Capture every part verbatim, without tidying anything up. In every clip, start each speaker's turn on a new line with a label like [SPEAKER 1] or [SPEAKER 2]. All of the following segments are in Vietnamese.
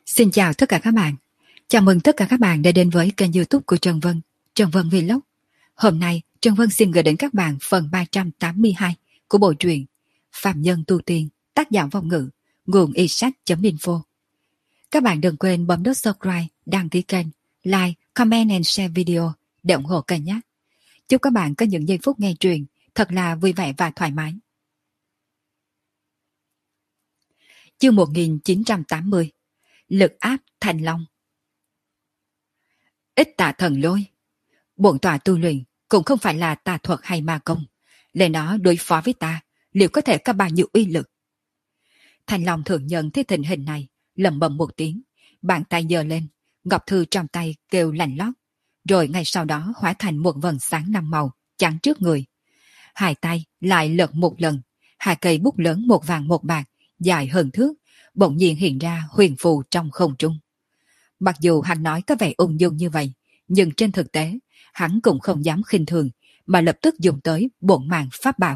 [SPEAKER 1] Xin chào tất cả các bạn. Chào mừng tất cả các bạn đã đến với kênh YouTube của Trần Vân, Trần Vân Vlog. Hôm nay, Trần Vân xin gửi đến các bạn phần ba trăm tám mươi hai của bộ truyện Phạm Nhân Tu Tiên, tác giả vong ngữ, nguồn isaac chấm info. Các bạn đừng quên bấm nút subscribe, đăng ký kênh, like, comment and share video để ủng hộ kênh nhé. Chúc các bạn có những giây phút nghe truyện thật là vui vẻ và thoải mái. Chương một nghìn chín trăm tám mươi. Lực áp Thành Long. Ít tà thần lôi. Bổn tọa tu luyện cũng không phải là tà thuật hay ma công. Lấy nó đối phó với ta, liệu có thể có bao nhiêu uy lực? Thành Long thượng nhận thấy tình hình này, lẩm bẩm một tiếng, bàn tay giơ lên, ngọc thư trong tay kêu lạnh lót, rồi ngay sau đó hóa thành một vầng sáng năm màu chắn trước người. Hai tay lại lật một lần, hai cây bút lớn một vàng một bạc, dài hơn thước, bỗng nhiên hiện ra huyền phù trong không trung. Mặc dù hắn nói có vẻ ung dung như vậy, nhưng trên thực tế, hắn cũng không dám khinh thường, mà lập tức dùng tới bổn mạng pháp bảo.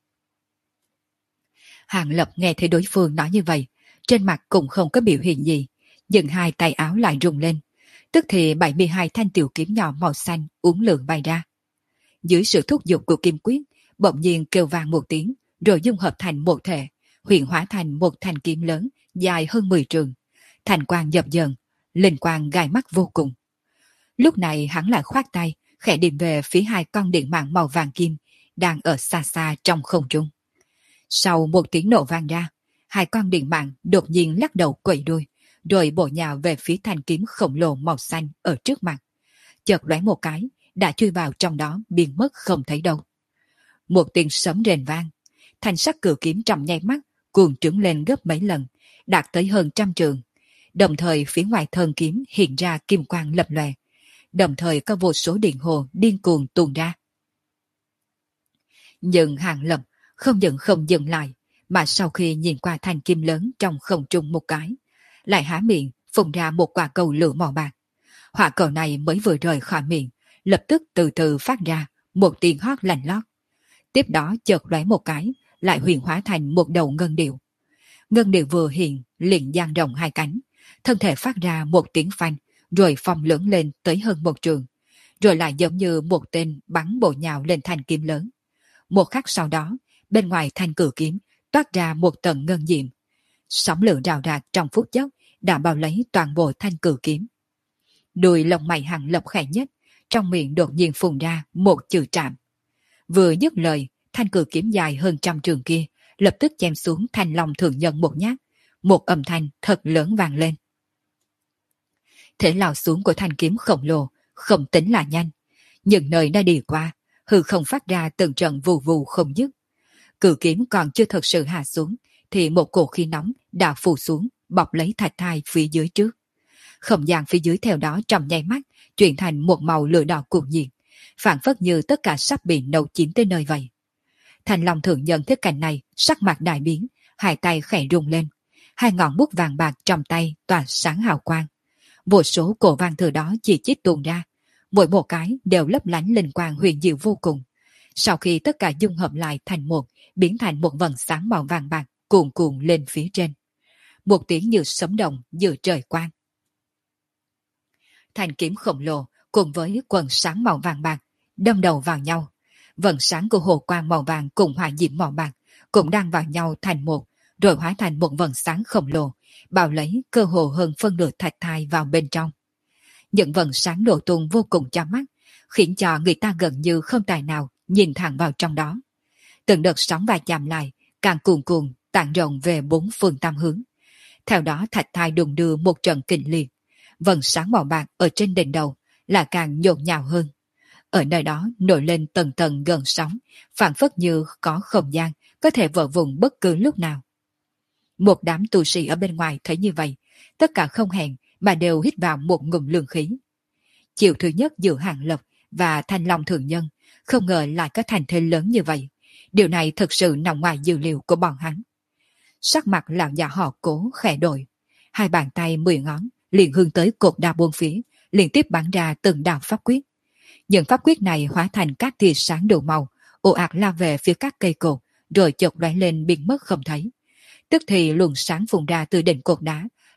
[SPEAKER 1] Hàng Lập nghe thấy đối phương nói như vậy, trên mặt cũng không có biểu hiện gì, nhưng hai tay áo lại rung lên, tức thì bảy mươi hai thanh tiểu kiếm nhỏ màu xanh uốn lượn bay ra. Dưới sự thúc giục của kim quyết, bỗng nhiên kêu vang một tiếng, rồi dung hợp thành một thể, huyện hóa thành một thanh kiếm lớn dài hơn mười trường. Thành quang dập dờn, linh quang gai mắt vô cùng. Lúc này hắn lại khoát tay, khẽ điểm về phía hai con điện mạng màu vàng kim đang ở xa xa trong không trung. Sau một tiếng nổ vang ra, hai con điện mạng đột nhiên lắc đầu quẩy đuôi, rồi bổ nhào về phía thanh kiếm khổng lồ màu xanh ở trước mặt. Chợt lóe một cái, đã chui vào trong đó biến mất không thấy đâu. Một tiếng sấm rền vang, thanh sắc cửu kiếm trong nháy mắt cuồng trướng lên gấp mấy lần, đạt tới hơn trăm trường. Đồng thời phía ngoài thân kiếm hiện ra kim quang lập lòe, đồng thời có vô số điện hồ điên cuồng tuôn ra. Nhưng Hàng Lập không những không dừng lại, mà sau khi nhìn qua thanh kim lớn trong không trung một cái, lại há miệng phun ra một quả cầu lửa màu bạc. Hỏa cầu này mới vừa rời khỏi miệng, lập tức từ từ phát ra một tiếng hót lạnh lót. Tiếp đó chợt lóe một cái, lại huyền hóa thành một đầu ngân điệu. Ngân điệu vừa hiện liền dang rộng hai cánh, thân thể phát ra một tiếng phanh, rồi phồng lớn lên tới hơn một trường, rồi lại giống như một tên bắn bổ nhào lên thanh kiếm lớn. Một khắc sau đó, bên ngoài thanh cử kiếm toát ra một tầng ngân diệm, sóng lửa rào rạc trong phút chốc đã bao lấy toàn bộ thanh cử kiếm. Đuôi lông mày Hàng Lập khẽ nhất, trong miệng đột nhiên phun ra một chữ trạm. Vừa dứt lời, thanh cử kiếm dài hơn trăm trường kia lập tức chém xuống Thành Long thượng nhân một nhát, một âm thanh thật lớn vang lên. Thế lao xuống của thanh kiếm khổng lồ không tính là nhanh, nhưng nơi đã đi qua, hư không phát ra từng trận vù vù không dứt. Cử kiếm còn chưa thật sự hạ xuống, thì một cổ khí nóng đã phủ xuống, bọc lấy thạch thai phía dưới trước. Không gian phía dưới theo đó trong nháy mắt chuyển thành một màu lửa đỏ cuồng nhiệt, phảng phất như tất cả sắp bị nấu chín tới nơi vậy. Thành Long thượng nhân thấy cảnh này, sắc mặt đại biến, hai tay khẽ rung lên, hai ngọn bút vàng bạc trong tay tỏa sáng hào quang. Vô số cổ vàng từ đó chỉ chít tuôn ra, mỗi một cái đều lấp lánh linh quang huyền diệu vô cùng. Sau khi tất cả dung hợp lại thành một, biến thành một vầng sáng màu vàng bạc cuồn cuộn lên phía trên. Một tiếng như sấm động giữa trời quang. Thanh kiếm khổng lồ cùng với quần sáng màu vàng bạc đâm đầu vào nhau. Vầng sáng của hồ quang màu vàng cùng hỏa diễm màu bạc cũng đang vào nhau thành một, rồi hóa thành một vầng sáng khổng lồ, bao lấy cơ hồ hơn phân nửa thạch thai vào bên trong. Những vầng sáng nổ tung vô cùng chói mắt, khiến cho người ta gần như không tài nào nhìn thẳng vào trong đó. Từng đợt sóng va chạm lại, càng cuồn cuộn tản rộng về bốn phương tám hướng. Theo đó thạch thai đùng đưa một trận kịch liệt, vầng sáng màu bạc ở trên đỉnh đầu là càng nhộn nhạo hơn. Ở nơi đó nổi lên tầng tầng gần sóng, phảng phất như có không gian có thể vỡ vụn bất cứ lúc nào. Một đám tu sĩ ở bên ngoài thấy như vậy, tất cả không hẹn mà đều hít vào một ngụm lương khí. Chiều thứ nhất giữa Hàng Lập và Thanh Long thượng nhân, không ngờ lại có thành thế lớn như vậy. Điều này thực sự nằm ngoài dự liệu của bọn hắn. Sắc mặt lão già họ Cố khẽ đổi, hai bàn tay mười ngón liền hướng tới cột đá bốn phía, liên tiếp bắn ra từng đạo pháp quyết. Những pháp quyết này hóa thành các tia sáng đủ màu, ồ ạt lao về phía các cây cột, rồi chợt lóe lên biến mất không thấy. Tức thì luồng sáng phun ra từ đỉnh cột đá,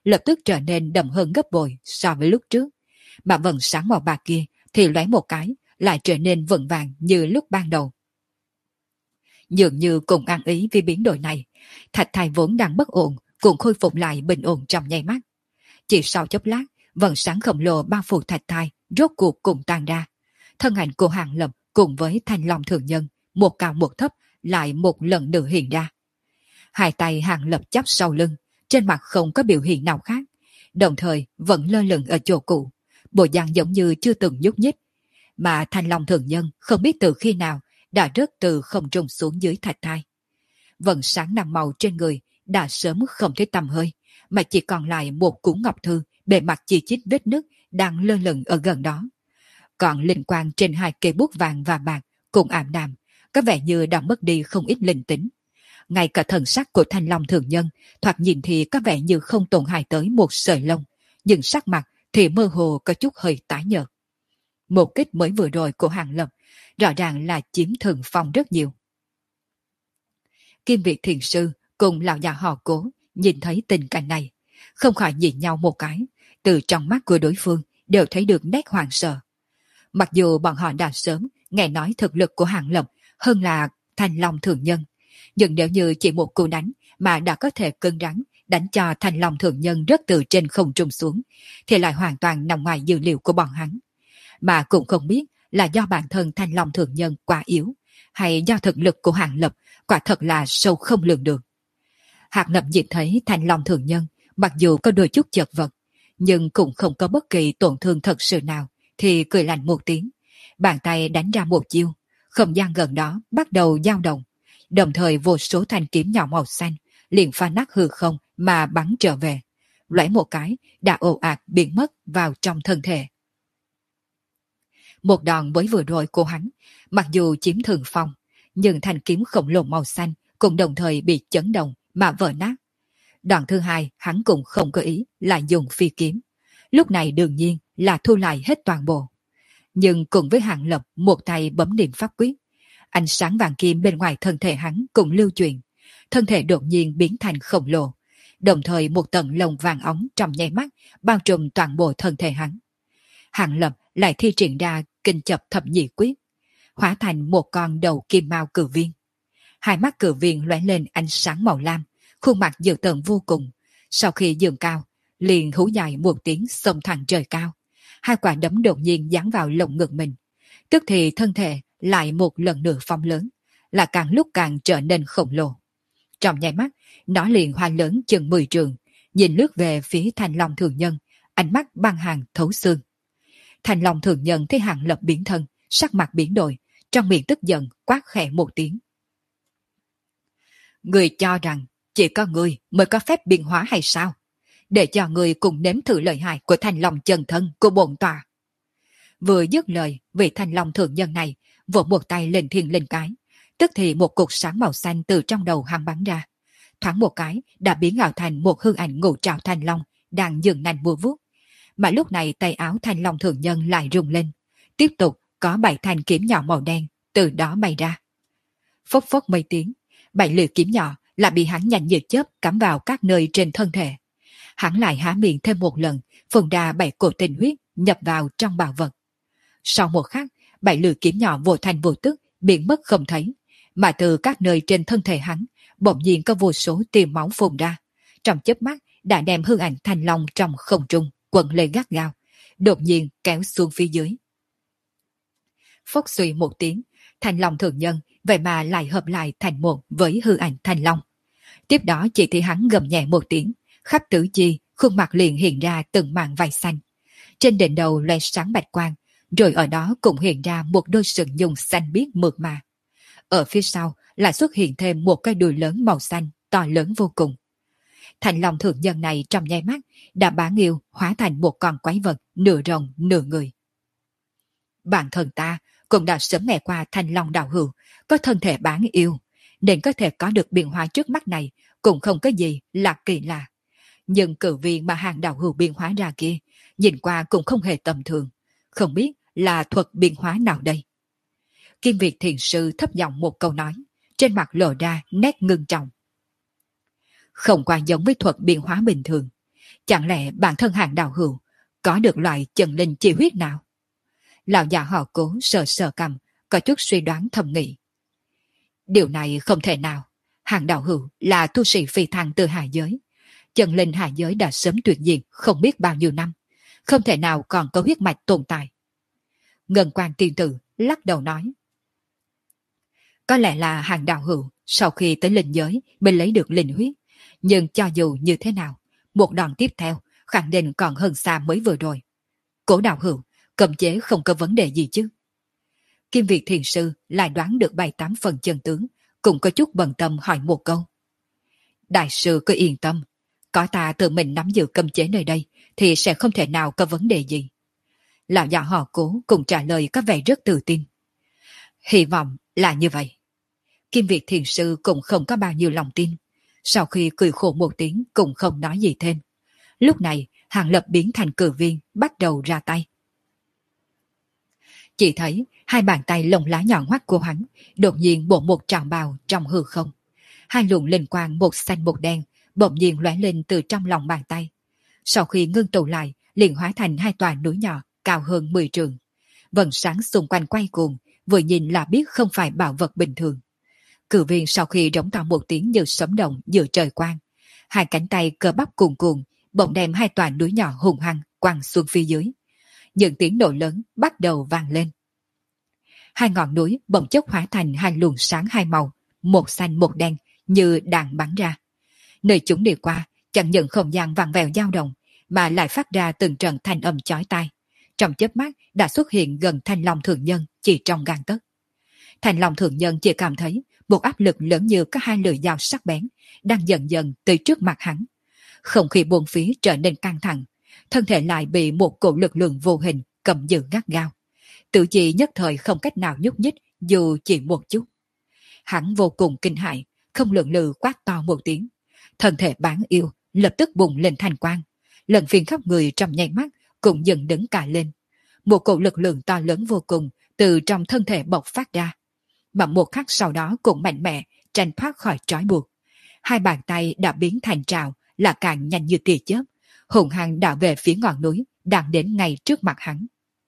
[SPEAKER 1] lập tức trở nên đậm hơn gấp bội so với lúc trước, mà vầng sáng màu bạc kia thì lóe một cái, lại trở nên vững vàng như lúc ban đầu. Dường như cùng ăn ý vì biến đổi này, thạch thai vốn đang bất ổn cũng khôi phục lại bình ổn trong nháy mắt. Chỉ sau chốc lát, vầng sáng khổng lồ bao phủ thạch thai rốt cuộc cùng tan ra. Thân ảnh của Hàng Lập cùng với Thanh Long Thường Nhân, một cao một thấp, lại một lần nữa hiện ra. Hai tay Hàng Lập chắp sau lưng, trên mặt không có biểu hiện nào khác, đồng thời vẫn lơ lửng ở chỗ cũ, bộ dạng giống như chưa từng nhúc nhích. Mà Thanh Long Thường Nhân không biết từ khi nào đã rớt từ không trung xuống dưới thạch thai. Vầng sáng năm màu trên người đã sớm không thấy tăm hơi, mà chỉ còn lại một cuốn ngọc thư bề mặt chi chít vết nứt đang lơ lửng ở gần đó. Còn linh quang trên hai cây bút vàng và bạc cũng ảm đạm, có vẻ như đã mất đi không ít linh tính. Ngay cả thần sắc của Thanh Long Thường Nhân thoạt nhìn thì có vẻ như không tổn hại tới một sợi lông, nhưng sắc mặt thì mơ hồ có chút hơi tái nhợt. Một kích mới vừa rồi của Hàng Lập rõ ràng là chiếm thượng phong rất nhiều. Kim Việt Thiền Sư cùng lão già họ Cố nhìn thấy tình cảnh này, không khỏi nhìn nhau một cái, từ trong mắt của đối phương đều thấy được nét hoảng sợ. Mặc dù bọn họ đã sớm nghe nói thực lực của Hàng Lập hơn là Thanh Long Thường Nhân, nhưng nếu như chỉ một cú đánh mà đã có thể cứng rắn đánh cho Thanh Long Thường Nhân rớt từ trên không trung xuống, thì lại hoàn toàn nằm ngoài dữ liệu của bọn hắn. Mà cũng không biết là do bản thân Thanh Long Thường Nhân quá yếu, hay do thực lực của Hàng Lập quả thật là sâu không lường được. Hàng Lập nhìn thấy Thanh Long Thường Nhân mặc dù có đôi chút chật vật, nhưng cũng không có bất kỳ tổn thương thật sự nào, thì cười lạnh một tiếng, bàn tay đánh ra một chiêu, không gian gần đó bắt đầu dao động, đồng thời vô số thanh kiếm nhỏ màu xanh liền phá nát hư không mà bắn trở về, loãy một cái đã ồ ạt biến mất vào trong thân thể. Một đòn mới vừa rồi của hắn, mặc dù chiếm thượng phong, nhưng thanh kiếm khổng lồ màu xanh cũng đồng thời bị chấn động mà vỡ nát. Đoạn thứ hai hắn cũng không có ý là dùng phi kiếm, lúc này đương nhiên là thu lại hết toàn bộ. Nhưng cùng với Hàng Lập một tay bấm niệm pháp quyết, ánh sáng vàng kim bên ngoài thân thể hắn cũng lưu chuyển, thân thể đột nhiên biến thành khổng lồ, đồng thời một tầng lồng vàng óng trong nháy mắt bao trùm toàn bộ thân thể hắn. Hàng Lập lại thi triển ra kinh chập thập nhị quyết, hóa thành một con đầu kim mao cử viên. Hai mắt cử viên lóe lên ánh sáng màu lam, khuôn mặt dữ tợn vô cùng. Sau khi dường cao, liền hú dài một tiếng xông thẳng trời cao. Hai quả đấm đột nhiên giáng vào lồng ngực mình. Tức thì thân thể lại một lần nữa phóng lớn, là càng lúc càng trở nên khổng lồ. Trong nháy mắt, nó liền hoa lớn chừng mười trường, nhìn lướt về phía Thanh Long Thường Nhân, ánh mắt băng hàng thấu xương. Thanh Long Thường Nhân thấy Hàng Lập biến thân, sắc mặt biến đổi, trong miệng tức giận quát khẽ một tiếng. Người cho rằng chỉ có người mới có phép biến hóa hay sao? Để cho người cùng nếm thử lợi hại của Thanh Long chân thân của bổn tòa. Vừa dứt lời, vị Thanh Long Thường Nhân này vỗ một tay lên thiên linh cái, tức thì một cục sáng màu xanh từ trong đầu hắn bắn ra, thoáng một cái đã biến ảo thành một hư ảnh ngũ trảo Thanh Long đang dừng nành bùa vuốt. Mà lúc này tay áo Thanh Long Thường Nhân lại rung lên, tiếp tục có bảy thanh kiếm nhỏ màu đen từ đó bay ra. Phốc phốc mấy tiếng, bảy lưỡi kiếm nhỏ là bị hắn nhanh như chớp cắm vào các nơi trên thân thể. Hắn lại há miệng thêm một lần, phun ra bảy cổ tinh huyết nhập vào trong bảo vật. Sau một khắc, bảy lưỡi kiếm nhỏ vô thành vô tức biến mất không thấy, mà từ các nơi trên thân thể hắn bỗng nhiên có vô số tia máu phun ra, trong chớp mắt đã đem hư ảnh Thanh Long trong không trung quấn lên gắt gao, đột nhiên kéo xuống phía dưới. Phốc suy một tiếng, Thanh Long Thường Nhân vậy mà lại hợp lại thành một với hư ảnh Thanh Long. Tiếp đó chỉ thấy hắn gầm nhẹ một tiếng, khắp tứ chi, khuôn mặt liền hiện ra từng mảng vảy xanh. Trên đỉnh đầu loe sáng bạch quang, rồi ở đó cũng hiện ra một đôi sừng nhung xanh biếc mượt mà. Ở phía sau lại xuất hiện thêm một cái đùi lớn màu xanh, to lớn vô cùng. Thanh Long Thường Nhân này trong nháy mắt đã bá nghiêu hóa thành một con quái vật nửa rồng nửa người. Bản thân ta cũng đã sớm nghe qua Thanh Long đạo hữu có thân thể bán yêu, nên có thể có được biến hóa trước mắt này cũng không có gì là kỳ lạ. Nhưng cử viên mà hàng đạo hữu biến hóa ra kia nhìn qua cũng không hề tầm thường, không biết là thuật biến hóa nào đây. Kim Việt Thiền Sư thấp giọng một câu nói, trên mặt lộ ra nét ngưng trọng. Không qua giống với thuật biến hóa bình thường, Chẳng lẽ bản thân Hàng Đạo Hữu có được loại chân linh chi huyết nào? Lão già họ Cố sờ sờ cằm, có chút suy đoán thầm nghĩ. Điều này không thể nào. Hàng Đạo Hữu là tu sĩ phi thăng từ hạ giới. Chân linh hạ giới đã sớm tuyệt diệt không biết bao nhiêu năm. Không thể nào còn có huyết mạch tồn tại. Ngân Quan tiên tử lắc đầu nói. Có lẽ là Hàng Đạo Hữu sau khi tới linh giới mới lấy được linh huyết. Nhưng cho dù như thế nào, một đòn tiếp theo khẳng định còn hơn xa mới vừa rồi. Cố Đạo Hữu, cầm chế không có vấn đề gì chứ? Kim Việt Thiền Sư lại đoán được bảy tám phần chân tướng, cũng có chút bận tâm hỏi một câu. Đại sư cứ yên tâm, có ta tự mình nắm giữ cầm chế nơi đây thì sẽ không thể nào có vấn đề gì. Lão già họ Cố cùng trả lời có vẻ rất tự tin. Hy vọng là như vậy. Kim Việt Thiền Sư cũng không có bao nhiêu lòng tin. Sau khi cười khổ một tiếng cũng không nói gì thêm. Lúc này Hàng Lập biến thành cử viên bắt đầu ra tay. Chỉ thấy hai bàn tay lồng lá nhọn hoắt của hắn đột nhiên bổ một trào bào trong hư không. Hai luồng linh quang một xanh một đen bỗng nhiên lóe lên từ trong lòng bàn tay. Sau khi ngưng tụ lại liền hóa thành hai tòa núi nhỏ cao hơn mười trượng. Vầng sáng xung quanh quay cuồng, vừa nhìn là biết không phải bảo vật bình thường. Cử viên sau khi rống to một tiếng như sấm động giữa trời quang, hai cánh tay cơ bắp cuồn cuộn bỗng đem hai tòa núi nhỏ hùng hăng quăng xuống phía dưới. Những tiếng nổ lớn bắt đầu vang lên. Hai ngọn núi bỗng chốc hóa thành hai luồng sáng hai màu, một xanh một đen như đạn bắn ra. Nơi chúng đi qua chẳng những không gian vặn vẹo dao động mà lại phát ra từng trận thanh âm chói tai. Trong chớp mắt đã xuất hiện gần Thanh Long Thượng Nhân chỉ trong gang tấc. Thanh Long Thượng Nhân chỉ cảm thấy một áp lực lớn như các hai lưỡi dao sắc bén đang dần dần tới trước mặt hắn. Không khí bốn phía trở nên căng thẳng, thân thể lại bị một cổ lực lượng vô hình cầm giữ gắt gao. Tự chỉ nhất thời không cách nào nhúc nhích dù chỉ một chút. Hắn vô cùng kinh hãi, không lượng lự quát to một tiếng. Thân thể bán yêu lập tức bùng lên thành quang, lần phiền khắp người trong nháy mắt cũng dần đứng cả lên. Một cổ lực lượng to lớn vô cùng từ trong thân thể bộc phát ra, mà một khắc sau đó cũng mạnh mẽ tranh thoát khỏi trói buộc. Hai bàn tay đã biến thành trào, là càng nhanh như tia chớp, hùng hăng đảo về phía ngọn núi đang đến ngay trước mặt hắn.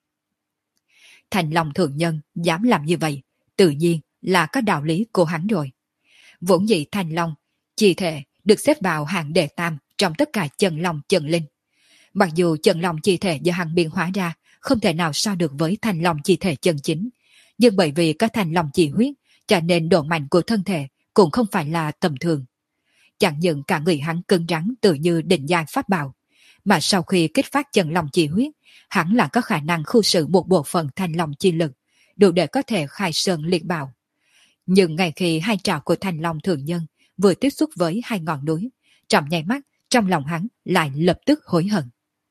[SPEAKER 1] Thành Long Thượng Nhân dám làm như vậy, tự nhiên là có đạo lý của hắn rồi. Vốn dĩ Thành Long chi thể được xếp vào hạng đệ tam trong tất cả chân long chân linh. Mặc dù chân long chi thể do hắn biến hóa ra không thể nào so được với Thành Long chi thể chân chính, nhưng bởi vì có Thành Long chi huyết, cho nên độ mạnh của thân thể cũng không phải là tầm thường. Chẳng những cả người hắn cứng rắn tự như định giai pháp bảo, mà sau khi kích phát chân long chi huyết, hắn là có khả năng khu xử một bộ phận Thành Long chi lực, đủ để có thể khai sơn liệt bảo. Nhưng ngay khi hai trảo của Thành Long Thượng Nhân vừa tiếp xúc với hai ngọn núi, trong nháy mắt trong lòng hắn lại lập tức hối hận.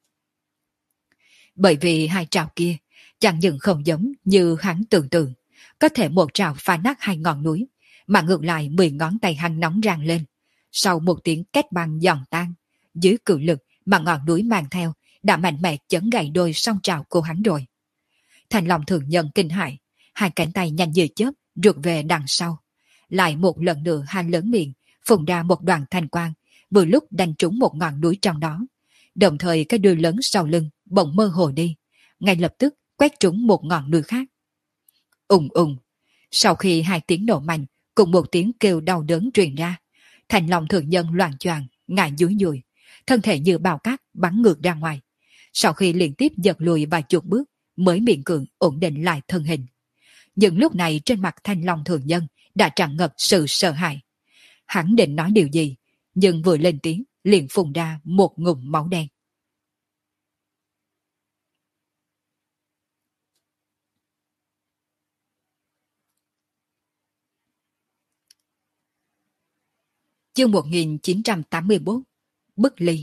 [SPEAKER 1] Bởi vì hai trảo kia chẳng những không giống như hắn tưởng tượng, có thể một trảo phá nát hai ngọn núi, mà ngược lại mười ngón tay hắn nóng rang lên. Sau một tiếng két băng giòn tan, dưới cự lực mà ngọn núi mang theo đã mạnh mẽ chấn gãy đôi song trảo của hắn rồi. Thành Long Thượng Nhân kinh hãi, hai cánh tay nhanh như chớp rụt về đằng sau, lại một lần nữa han lớn miệng phun ra một đoàn thanh quang, vừa lúc đánh trúng một ngọn núi trong đó. Đồng thời cái đuôi lớn sau lưng bỗng mơ hồ đi, ngay lập tức quét trúng một ngọn núi khác. Ùng ùng, sau khi hai tiếng nổ mạnh cùng một tiếng kêu đau đớn truyền ra, Thành Long Thượng Nhân loạng choạng ngã dúi dùi, thân thể như bào cát bắn ngược ra ngoài. Sau khi liên tiếp giật lùi vài chục bước mới miễn cưỡng ổn định lại thân hình. Nhưng lúc này trên mặt Thành Long Thượng Nhân đã tràn ngập sự sợ hãi. Hắn định nói điều gì, nhưng vừa lên tiếng liền phun ra một ngụm máu đen. Chương một nghìn chín trăm tám mươi mốt, Bức Ly.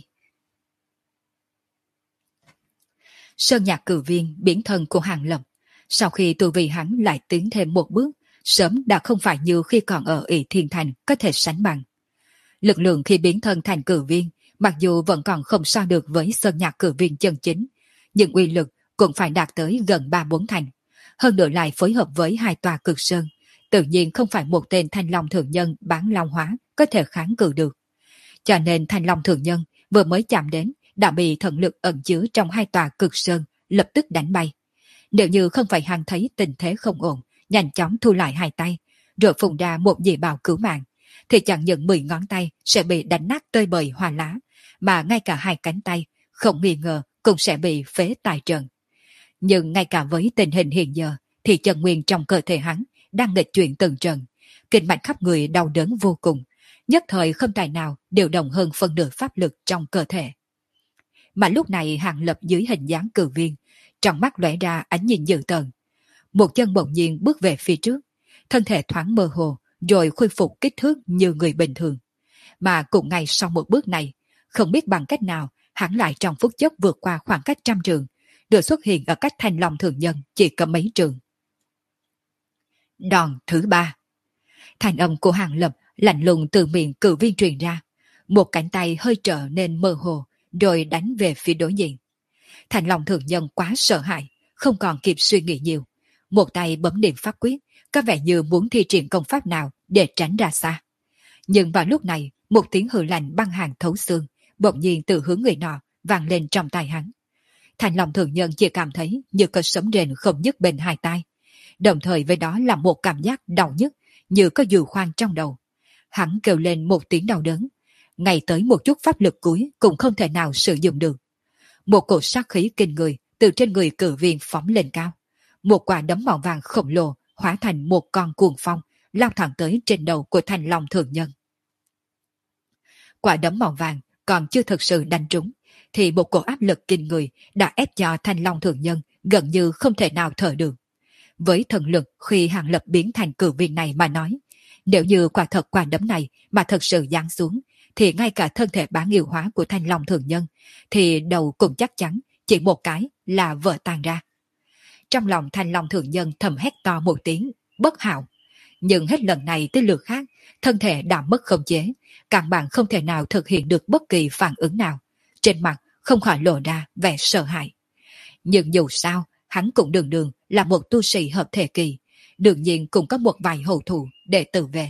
[SPEAKER 1] Sơn Nhạc Cử Viên biến thân của Hàng Lập, sau khi tu vi hắn lại tiến thêm một bước, sớm đã không phải như khi còn ở ỷ Thiên Thành có thể sánh bằng. Lực lượng khi biến thân thành cử viên, mặc dù vẫn còn không so được với Sơn Nhạc Cử Viên chân chính, nhưng uy lực cũng phải đạt tới gần ba bốn thành. Hơn nữa lại phối hợp với hai tòa cực sơn, tự nhiên không phải một tên Thanh Long Thượng Nhân bán long hóa có thể kháng cự được. Cho nên Thanh Long Thượng Nhân vừa mới chạm đến đã bị thần lực ẩn chứa trong hai tòa cực sơn lập tức đánh bay. Nếu như không phải hắn thấy tình thế không ổn, nhanh chóng thu lại hai tay, rồi phun ra một dị bào cứu mạng, thì chẳng những mười ngón tay sẽ bị đánh nát tơi bời hoa lá, mà ngay cả hai cánh tay, không nghi ngờ cũng sẽ bị phế tại trận. Nhưng ngay cả với tình hình hiện giờ, thì chân nguyên trong cơ thể hắn đang nghịch chuyển từng trận, kinh mạch khắp người đau đớn vô cùng, nhất thời không tài nào điều động hơn phân nửa pháp lực trong cơ thể. Mà lúc này Hàng Lập dưới hình dáng cử viên, trong mắt lóe ra ánh nhìn dữ tợn. Một chân bỗng nhiên bước về phía trước, thân thể thoáng mơ hồ, rồi khôi phục kích thước như người bình thường. Mà cũng ngay sau một bước này, không biết bằng cách nào, hắn lại trong phút chốc vượt qua khoảng cách trăm trường, được xuất hiện ở cách Thanh Long thường nhân chỉ có mấy trường. Đòn thứ ba. Thanh âm của Hàng Lập lạnh lùng từ miệng cử viên truyền ra, một cánh tay hơi trở nên mơ hồ, rồi đánh về phía đối diện. Thanh Long thường nhân quá sợ hãi, không còn kịp suy nghĩ nhiều, một tay bấm niệm pháp quyết, có vẻ như muốn thi triển công pháp nào để tránh ra xa. Nhưng vào lúc này, một tiếng hừ lạnh băng hàn thấu xương bỗng nhiên từ hướng người nọ vang lên trong tai hắn. Thanh Long thường nhân chỉ cảm thấy như có sấm rền không dứt bên hai tai, đồng thời với đó là một cảm giác đau nhức như có dừa khoan trong đầu. Hắn kêu lên một tiếng đau đớn, ngay tới một chút pháp lực cuối cũng không thể nào sử dụng được. Một cổ sát khí kinh người từ trên người cử viên phóng lên cao, một quả đấm màu vàng khổng lồ hóa thành một con cuồng phong lao thẳng tới trên đầu của Thanh Long thường nhân. Quả đấm màu vàng còn chưa thực sự đánh trúng, thì một cổ áp lực kinh người đã ép cho Thanh Long thường nhân gần như không thể nào thở được. Với thần lực khi Hàng Lập biến thành cử viên này mà nói, nếu như quả thật quả đấm này mà thật sự giáng xuống, thì ngay cả thân thể bán yêu hóa của Thanh Long thường nhân, thì đầu cũng chắc chắn chỉ một cái là vỡ tan ra. Trong lòng Thanh Long thường nhân thầm hét to một tiếng, bất hảo. Nhưng hết lần này tới lượt khác, thân thể đã mất khống chế, căn bản không thể nào thực hiện được bất kỳ phản ứng nào. Trên mặt không khỏi lộ ra vẻ sợ hãi. Nhưng dù sao, hắn cũng đường đường là một tu sĩ hợp thể kỳ, đương nhiên cũng có một vài hậu thủ để tự vệ.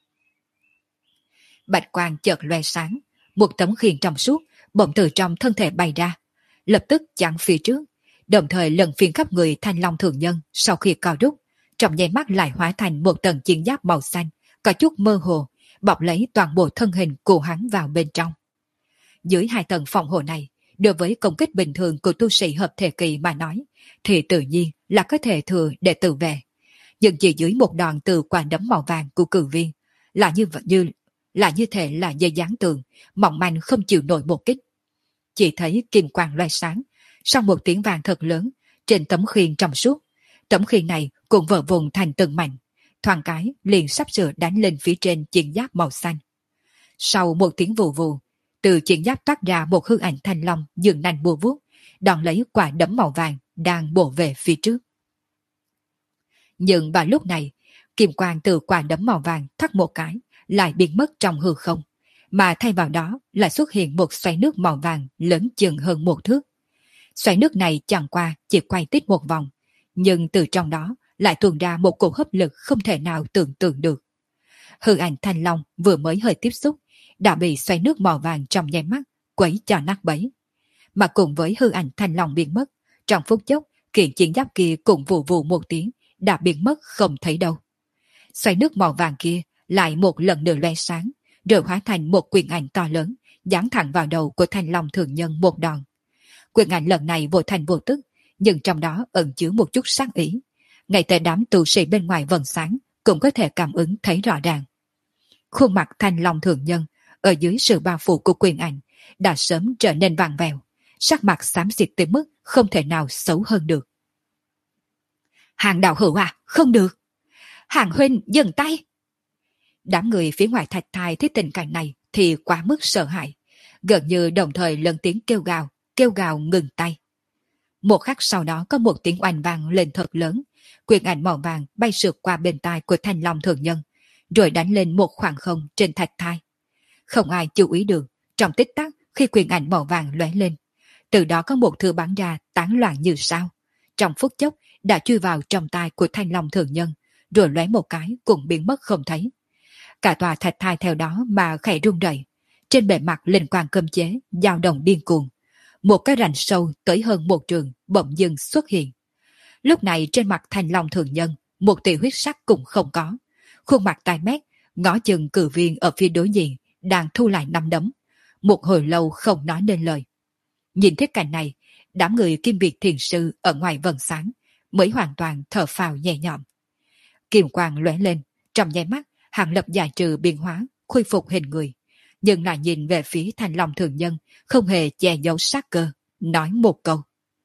[SPEAKER 1] Bạch quang chợt loe sáng, một tấm khiên trong suốt bỗng từ trong thân thể bay ra, lập tức chặn phía trước, đồng thời lần phiên khắp người Thanh Long thường nhân. Sau khi co rút, trong nháy mắt lại hóa thành một tầng chiến giáp màu xanh, có chút mơ hồ, bọc lấy toàn bộ thân hình của hắn vào bên trong. Dưới hai tầng phòng hộ này, đối với công kích bình thường của tu sĩ hợp thể kỳ mà nói, thì tự nhiên là có thể thừa để tự vệ. Nhưng chỉ dưới một đòn từ quả đấm màu vàng của cử viên, là như vậy như là như thể là dây dán tường, mỏng manh không chịu nổi một kích. Chỉ thấy kim quang loe sáng, sau một tiếng vàng thật lớn, trên tấm khiên trong suốt, tấm khiên này cũng vỡ vụn thành từng mảnh, thoáng cái liền sắp sửa đánh lên phía trên chiến giáp màu xanh. Sau một tiếng vù vù, từ chiến giáp toát ra một hư ảnh thanh long dường nanh bùa vuốt, đón lấy quả đấm màu vàng đang bổ về phía trước. Nhưng vào lúc này, kim quang từ quả đấm màu vàng thoát một cái, lại biến mất trong hư không, mà thay vào đó là xuất hiện một xoáy nước màu vàng lớn chừng hơn một thước. Xoáy nước này chẳng qua chỉ quay tít một vòng, nhưng từ trong đó lại tuôn ra một cỗ hấp lực không thể nào tưởng tượng được. Hư ảnh thanh long vừa mới hơi tiếp xúc, đã bị xoáy nước màu vàng trong nháy mắt quấy cho nát bấy. Mà cùng với hư ảnh thanh long biến mất, trong phút chốc kiện chiến giáp kia cũng vù vù một tiếng đã biến mất không thấy đâu. Xoáy nước màu vàng kia lại một lần nữa loe sáng, rồi hóa thành một quyền ảnh to lớn, giáng thẳng vào đầu của Thanh Long thường nhân một đòn. Quyền ảnh lần này vô thành vô tức, nhưng trong đó ẩn chứa một chút sát ý. Ngay tại đám tu sĩ bên ngoài vầng sáng cũng có thể cảm ứng thấy rõ ràng. Khuôn mặt Thanh Long thường nhân ở dưới sự bao phủ của quyền ảnh đã sớm trở nên vàng vèo, sắc mặt xám xịt tới mức không thể nào xấu hơn được. Hàng đạo hữu à, không được! Hàng huynh dừng tay! Đám người phía ngoài thạch thai thấy tình cảnh này thì quá mức sợ hãi, gần như đồng thời lớn tiếng kêu gào, kêu gào ngừng tay. Một khắc sau đó có một tiếng oanh vang lên thật lớn, quyền ảnh màu vàng bay sượt qua bên tai của Thanh Long thường nhân, rồi đánh lên một khoảng không trên thạch thai. Không ai chú ý được, trong tích tắc khi quyền ảnh màu vàng lóe lên, từ đó có một thứ bắn ra tán loạn như sao, trong phút chốc đã chui vào trong tai của Thanh Long thường nhân, rồi lóe một cái cũng biến mất không thấy. Cả tòa thạch thai theo đó mà khẽ rung rẩy, trên bề mặt linh quang cơm chế dao động điên cuồng, một cái rãnh sâu tới hơn một trường bỗng dưng xuất hiện. Lúc này trên mặt Thanh Long thường nhân, một tia huyết sắc cũng không có. Khuôn mặt tai mét, ngó chừng cử viên ở phía đối diện, đang thu lại năm đấm. Một hồi lâu không nói nên lời. Nhìn thấy cảnh này, đám người Kim Việt thiền sư ở ngoài vầng sáng mới hoàn toàn thở phào nhẹ nhõm. Kiềm quang lóe lên, trong nháy mắt, Hàng Lập giải trừ biến hóa, khôi phục hình người. Nhưng lại nhìn về phía Thanh Long thường nhân, không hề che giấu sát cơ, nói một câu.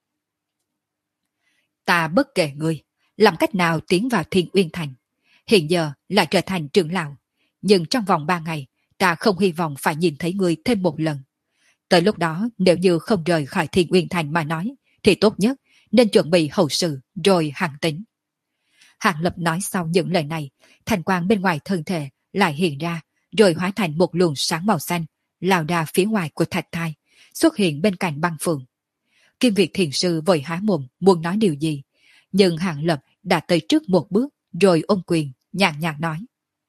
[SPEAKER 1] Ta bất kể ngươi, làm cách nào tiến vào Thiên Uyên Thành. Hiện giờ lại trở thành trưởng lão, nhưng trong vòng ba ngày, ta không hy vọng phải nhìn thấy ngươi thêm một lần. Tới lúc đó, nếu như không rời khỏi Thiên Uyên Thành mà nói, thì tốt nhất nên chuẩn bị hậu sự rồi hàn tính. Hàng Lập nói sau những lời này, thành quang bên ngoài thân thể lại hiện ra, rồi hóa thành một luồng sáng màu xanh, lao ra phía ngoài của thạch thai, xuất hiện bên cạnh băng phượng. Kim Việt thiền sư vội há mồm muốn nói điều gì, nhưng Hàng Lập đã tới trước một bước, rồi ôm quyền, nhàn nhạt nói.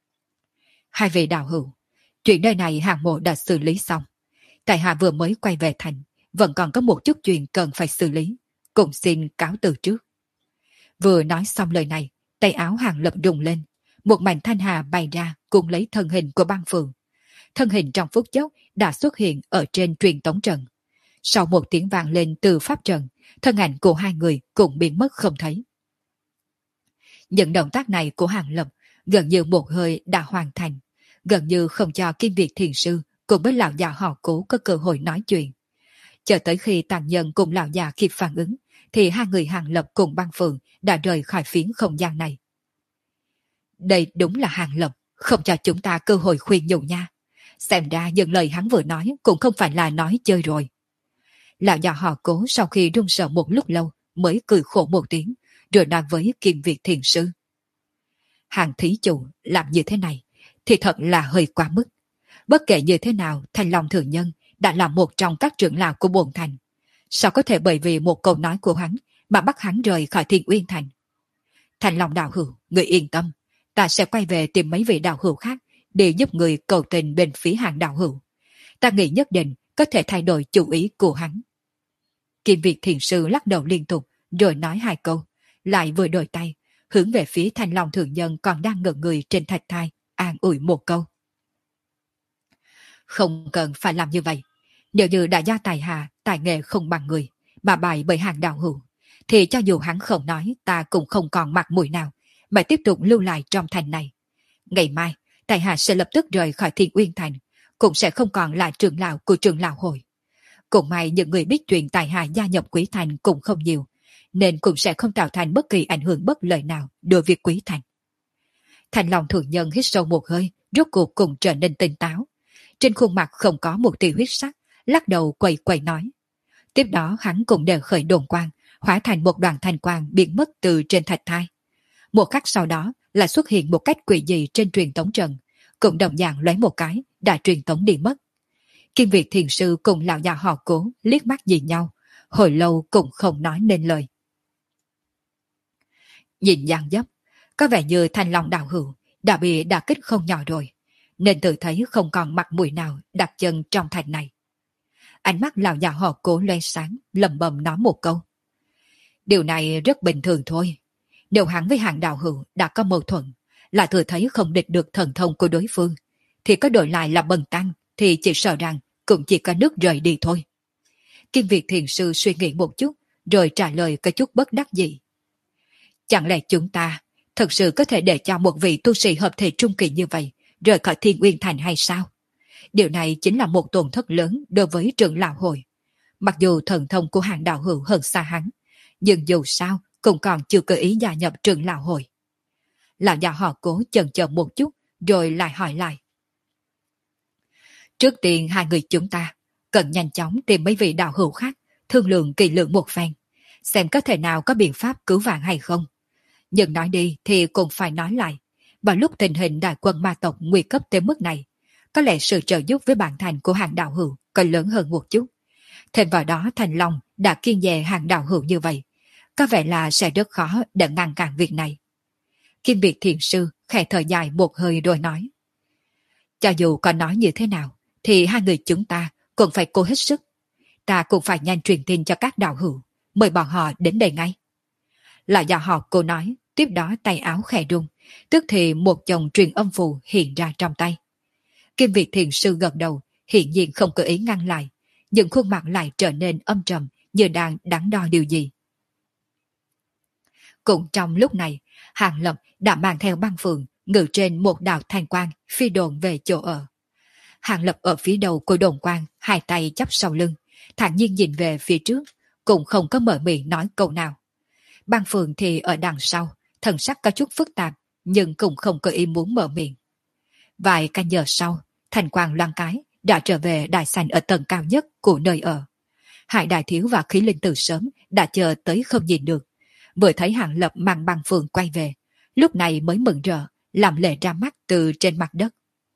[SPEAKER 1] Hai vị đạo hữu, chuyện nơi này hàng mộ đã xử lý xong. Tại hạ vừa mới quay về thành, vẫn còn có một chút chuyện cần phải xử lý, cũng xin cáo từ trước. Vừa nói xong lời này, tay áo Hàng Lập rung lên, một mảnh thanh hà bay ra cùng lấy thân hình của băng phượng. Thân hình trong phút chốc đã xuất hiện ở trên truyền tống trận. Sau một tiếng vang lên từ pháp trận, thân ảnh của hai người cũng biến mất không thấy. Những động tác này của Hàng Lập gần như một hơi đã hoàn thành, gần như không cho Kim Việt thiền sư cùng với lão già họ Cố có cơ hội nói chuyện. Chờ tới khi tàn nhân cùng lão già kịp phản ứng, thì hai người Hàng Lập cùng băng phượng đã rời khỏi phiến không gian này. Đây đúng là Hàng Lập, không cho chúng ta cơ hội khuyên nhủ nha. Xem ra những lời hắn vừa nói cũng không phải là nói chơi rồi. Lão già họ Cố sau khi run sợ một lúc lâu mới cười khổ một tiếng, rồi nói với Kim Việt thiền sư. Hàng thí chủ làm như thế này thì thật là hơi quá mức. Bất kể như thế nào, Thanh Long thường nhân đã là một trong các trưởng lão của bổn thành. Sao có thể bởi vì một câu nói của hắn mà bắt hắn rời khỏi Thiên Uyên Thành? Thanh Long đạo hữu, người yên tâm, ta sẽ quay về tìm mấy vị đạo hữu khác để giúp người cầu tình bên phía Hàng đạo hữu. Ta nghĩ nhất định có thể thay đổi chủ ý của hắn. Kim Việt thiền sư lắc đầu liên tục, rồi nói hai câu, lại vừa đổi tay, hướng về phía Thanh Long thường nhân còn đang ngẩn người trên thạch thai, an ủi một câu. Không cần phải làm như vậy. Nếu như đại gia tài hà, tài nghệ không bằng người, mà bại bởi Hàng đạo hữu, thì cho dù hắn không nói, ta cũng không còn mặt mũi nào mà tiếp tục lưu lại trong thành này. Ngày mai, tài hà sẽ lập tức rời khỏi Thiên Uyên Thành, cũng sẽ không còn là trưởng lão của trưởng lão hội. Cũng may những người biết chuyện tài hà gia nhập Quý Thành cũng không nhiều, nên cũng sẽ không tạo thành bất kỳ ảnh hưởng bất lợi nào đối với Quý Thành. Thành Long thường nhân hít sâu một hơi, rốt cuộc cũng trở nên tỉnh táo. Trên khuôn mặt không có một tia huyết sắc, lắc đầu quầy quầy nói. Tiếp đó hắn cũng đều khởi đồn quang, hóa thành một đoàn thanh quang biến mất từ trên thạch thai. Một khắc sau đó là xuất hiện một cách quỷ dị trên truyền tống trận, cũng đồng dạng lóe một cái, đã truyền tống đi mất. Kim Việt thiền sư cùng lão già họ Cố liếc mắt nhìn nhau, hồi lâu cũng không nói nên lời. Nhìn dáng dấp, có vẻ như Thanh Long đạo hữu đã bị đả kích không nhỏ rồi, nên tự thấy không còn mặt mũi nào đặt chân trong thành này. Ánh mắt lão già họ Cố loe sáng, lẩm bẩm nói một câu. Điều này rất bình thường thôi. Nếu hắn với Hàng đạo hữu đã có mâu thuẫn, là thừa thấy không địch được thần thông của đối phương, thì có đổi lại là bần tăng, thì chỉ sợ rằng cũng chỉ có nước rời đi thôi. Kim Việt thiền sư suy nghĩ một chút, rồi trả lời có chút bất đắc dĩ. Chẳng lẽ chúng ta thật sự có thể để cho một vị tu sĩ hợp thể trung kỳ như vậy rời khỏi Thiên Uyên Thành hay sao? Điều này chính là một tổn thất lớn đối với trưởng lão hội. Mặc dù thần thông của Hàng đạo hữu hơn xa hắn, nhưng dù sao cũng còn chưa cơ ý gia nhập trưởng lão hội. Lão già họ Cố chần chờ một chút, rồi lại hỏi lại. Trước tiên hai người chúng ta cần nhanh chóng tìm mấy vị đạo hữu khác, thương lượng kỳ lượng một phen, xem có thể nào có biện pháp cứu vãn hay không. Nhưng nói đi thì cũng phải nói lại, vào lúc tình hình đại quân ma tộc nguy cấp tới mức này, có lẽ sự trợ giúp với bản thành của Hàng đạo hữu còn lớn hơn một chút. Thêm vào đó Thành Long đã kiên dè Hàng đạo hữu như vậy, có vẻ là sẽ rất khó để ngăn cản việc này. Kim Việt thiền sư khẽ thở dài một hơi rồi nói. Cho dù có nói như thế nào, thì hai người chúng ta cũng phải cố hết sức. ta cũng phải nhanh truyền tin cho các đạo hữu, mời bọn họ đến đây ngay. Lại già họ cô nói, tiếp đó tay áo khẽ rung, tức thì một chồng truyền âm phù hiện ra trong tay. Kim Việt Thiền Sư gật đầu, hiện nhiên không có ý ngăn lại, nhưng khuôn mặt lại trở nên âm trầm như đang đắn đo điều gì. Cũng trong lúc này, Hàng Lập đã mang theo băng phượng ngự trên một đạo thanh quang phi đồn về chỗ ở. Hàng Lập ở phía đầu của đồn quang, hai tay chắp sau lưng, thản nhiên nhìn về phía trước, cũng không có mở miệng nói câu nào. Băng phượng thì ở đằng sau, thần sắc có chút phức tạp, nhưng cũng không có ý muốn mở miệng. Vài canh giờ sau, thành quang loan cái đã trở về đại sảnh ở tầng cao nhất của nơi ở. Hải Đại Thiếu và Khí Linh từ sớm đã chờ tới không nhìn được, vừa thấy Hàng Lập mang băng phượng quay về, lúc này mới mừng rỡ, làm lệ ra mắt từ trên mặt đất.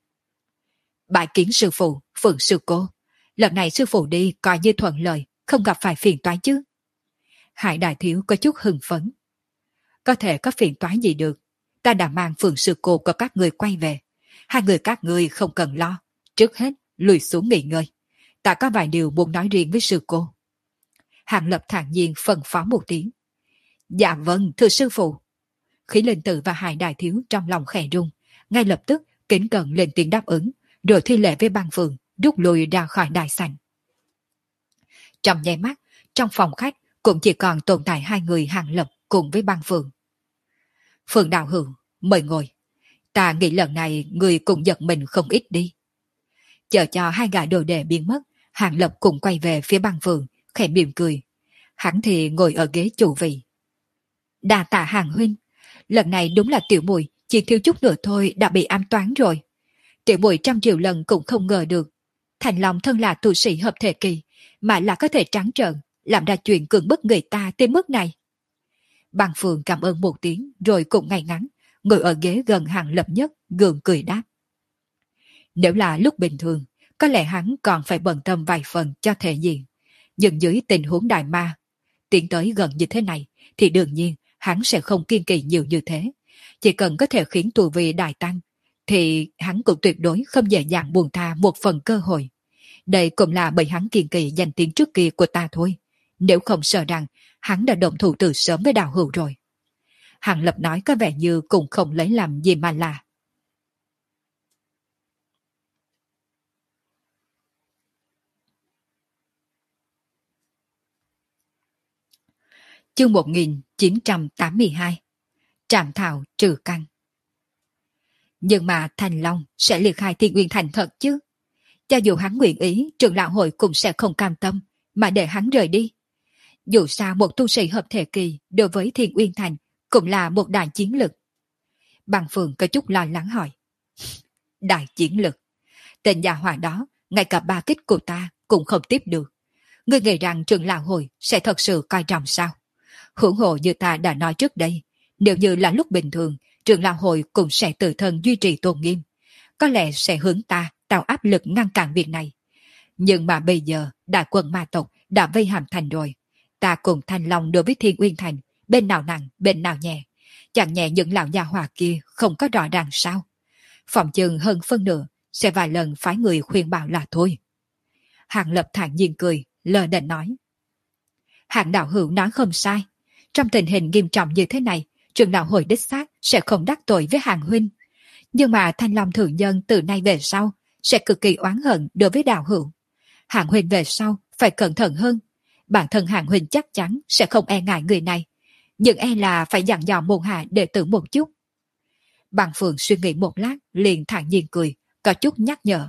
[SPEAKER 1] Bái kiến sư phụ, Phượng sư cô, lần này sư phụ đi coi như thuận lợi, không gặp phải phiền toái chứ? Hải Đại Thiếu có chút hưng phấn. Có thể có phiền toái gì được, ta đã mang Phượng sư cô của các người quay về, hai người các người không cần lo, trước hết lùi xuống nghỉ ngơi, ta có vài điều muốn nói riêng với sư cô. Hàng Lập thản nhiên phân phó một tiếng. Dạ vâng, thưa sư phụ. Khí Linh Tử và Hải Đại Thiếu trong lòng khẽ rung, ngay lập tức kính cẩn lên tiếng đáp ứng, rồi thi lễ với băng phượng, rút lui ra khỏi đại sảnh. Trong nháy mắt, trong phòng khách cũng chỉ còn tồn tại hai người Hàng Lập cùng với băng phượng. Phượng đạo hữu, mời ngồi. Ta nghĩ lần này người cũng giật mình không ít đi. Chờ cho hai gã đồ đệ biến mất, Hàng Lập cùng quay về phía băng phượng, khẽ mỉm cười. Hắn thì ngồi ở ghế chủ vị. Đa tạ Hàng huynh, lần này đúng là tiểu muội chỉ thiếu chút nữa thôi đã bị ám toán rồi. Tiểu muội trăm triệu lần cũng không ngờ được, thành lòng thân là tu sĩ hợp thể kỳ mà là có thể trắng trợn làm ra chuyện cưỡng bức người ta tới mức này. Băng phượng cảm ơn một tiếng rồi cũng ngay ngắn ngồi ở ghế gần Hàng Lập nhất, gượng cười đáp. Nếu là lúc bình thường, có lẽ hắn còn phải bận tâm vài phần cho thể diện, nhưng dưới tình huống đại ma tiến tới gần như thế này thì đương nhiên hắn sẽ không kiên kỳ nhiều như thế. Chỉ cần có thể khiến tu vi đại tăng thì hắn cũng tuyệt đối không dễ dàng buông tha một phần cơ hội. Đây cũng là bởi hắn kiên kỳ danh tiếng trước kia của ta thôi, nếu không sợ rằng hắn đã động thủ từ sớm với đạo hữu rồi. Hàng Lập nói có vẻ như cũng không lấy làm gì mà là. Chương một nghìn chín trăm tám mươi hai. Trảm thảo trừ căn. Nhưng mà Thành Long sẽ liệt khai Thiên Uyên Thành thật chứ? Cho dù hắn nguyện ý, trưởng lão hội cũng sẽ không cam tâm mà để hắn rời đi. Dù sao một tu sĩ hợp thể kỳ đối với Thiên Uyên Thành cũng là một đại chiến lực. Bằng Phượng có chút lo lắng hỏi. Đại chiến lực? Tên nhà hỏa đó, ngay cả ba kích của ta cũng không tiếp được. Ngươi nghĩ rằng trưởng lão hội sẽ thật sự coi trọng sao? Hưởng hộ như ta đã nói trước đây, nếu như là lúc bình thường, trưởng lão hội cũng sẽ tự thân duy trì tôn nghiêm, có lẽ sẽ hướng ta tạo áp lực ngăn cản việc này. Nhưng mà bây giờ đại quân ma tộc đã vây hàm thành rồi, ta cùng Thanh Long đối với Thiên Uyên Thành, bên nào nặng bên nào nhẹ, chẳng nhẹ những lão già hòa kia không có rõ ràng sao? Phòng chừng hơn phân nửa sẽ vài lần phái người khuyên bảo là thôi. Hàng Lập thản nhiên cười, lờ đễnh nói. Hạng đạo hữu nói không sai, trong tình hình nghiêm trọng như thế này, trưởng lão hội đích xác sẽ không đắc tội với Hàng huynh. Nhưng mà Thanh Long thượng nhân từ nay về sau sẽ cực kỳ oán hận đối với đạo hữu. Hàng huynh về sau phải cẩn thận hơn. Bản thân Hàng huynh chắc chắn sẽ không e ngại người này, nhưng e là phải dặn dò môn hạ đệ tử một chút. Bằng Phượng suy nghĩ một lát, liền thản nhiên cười, có chút nhắc nhở.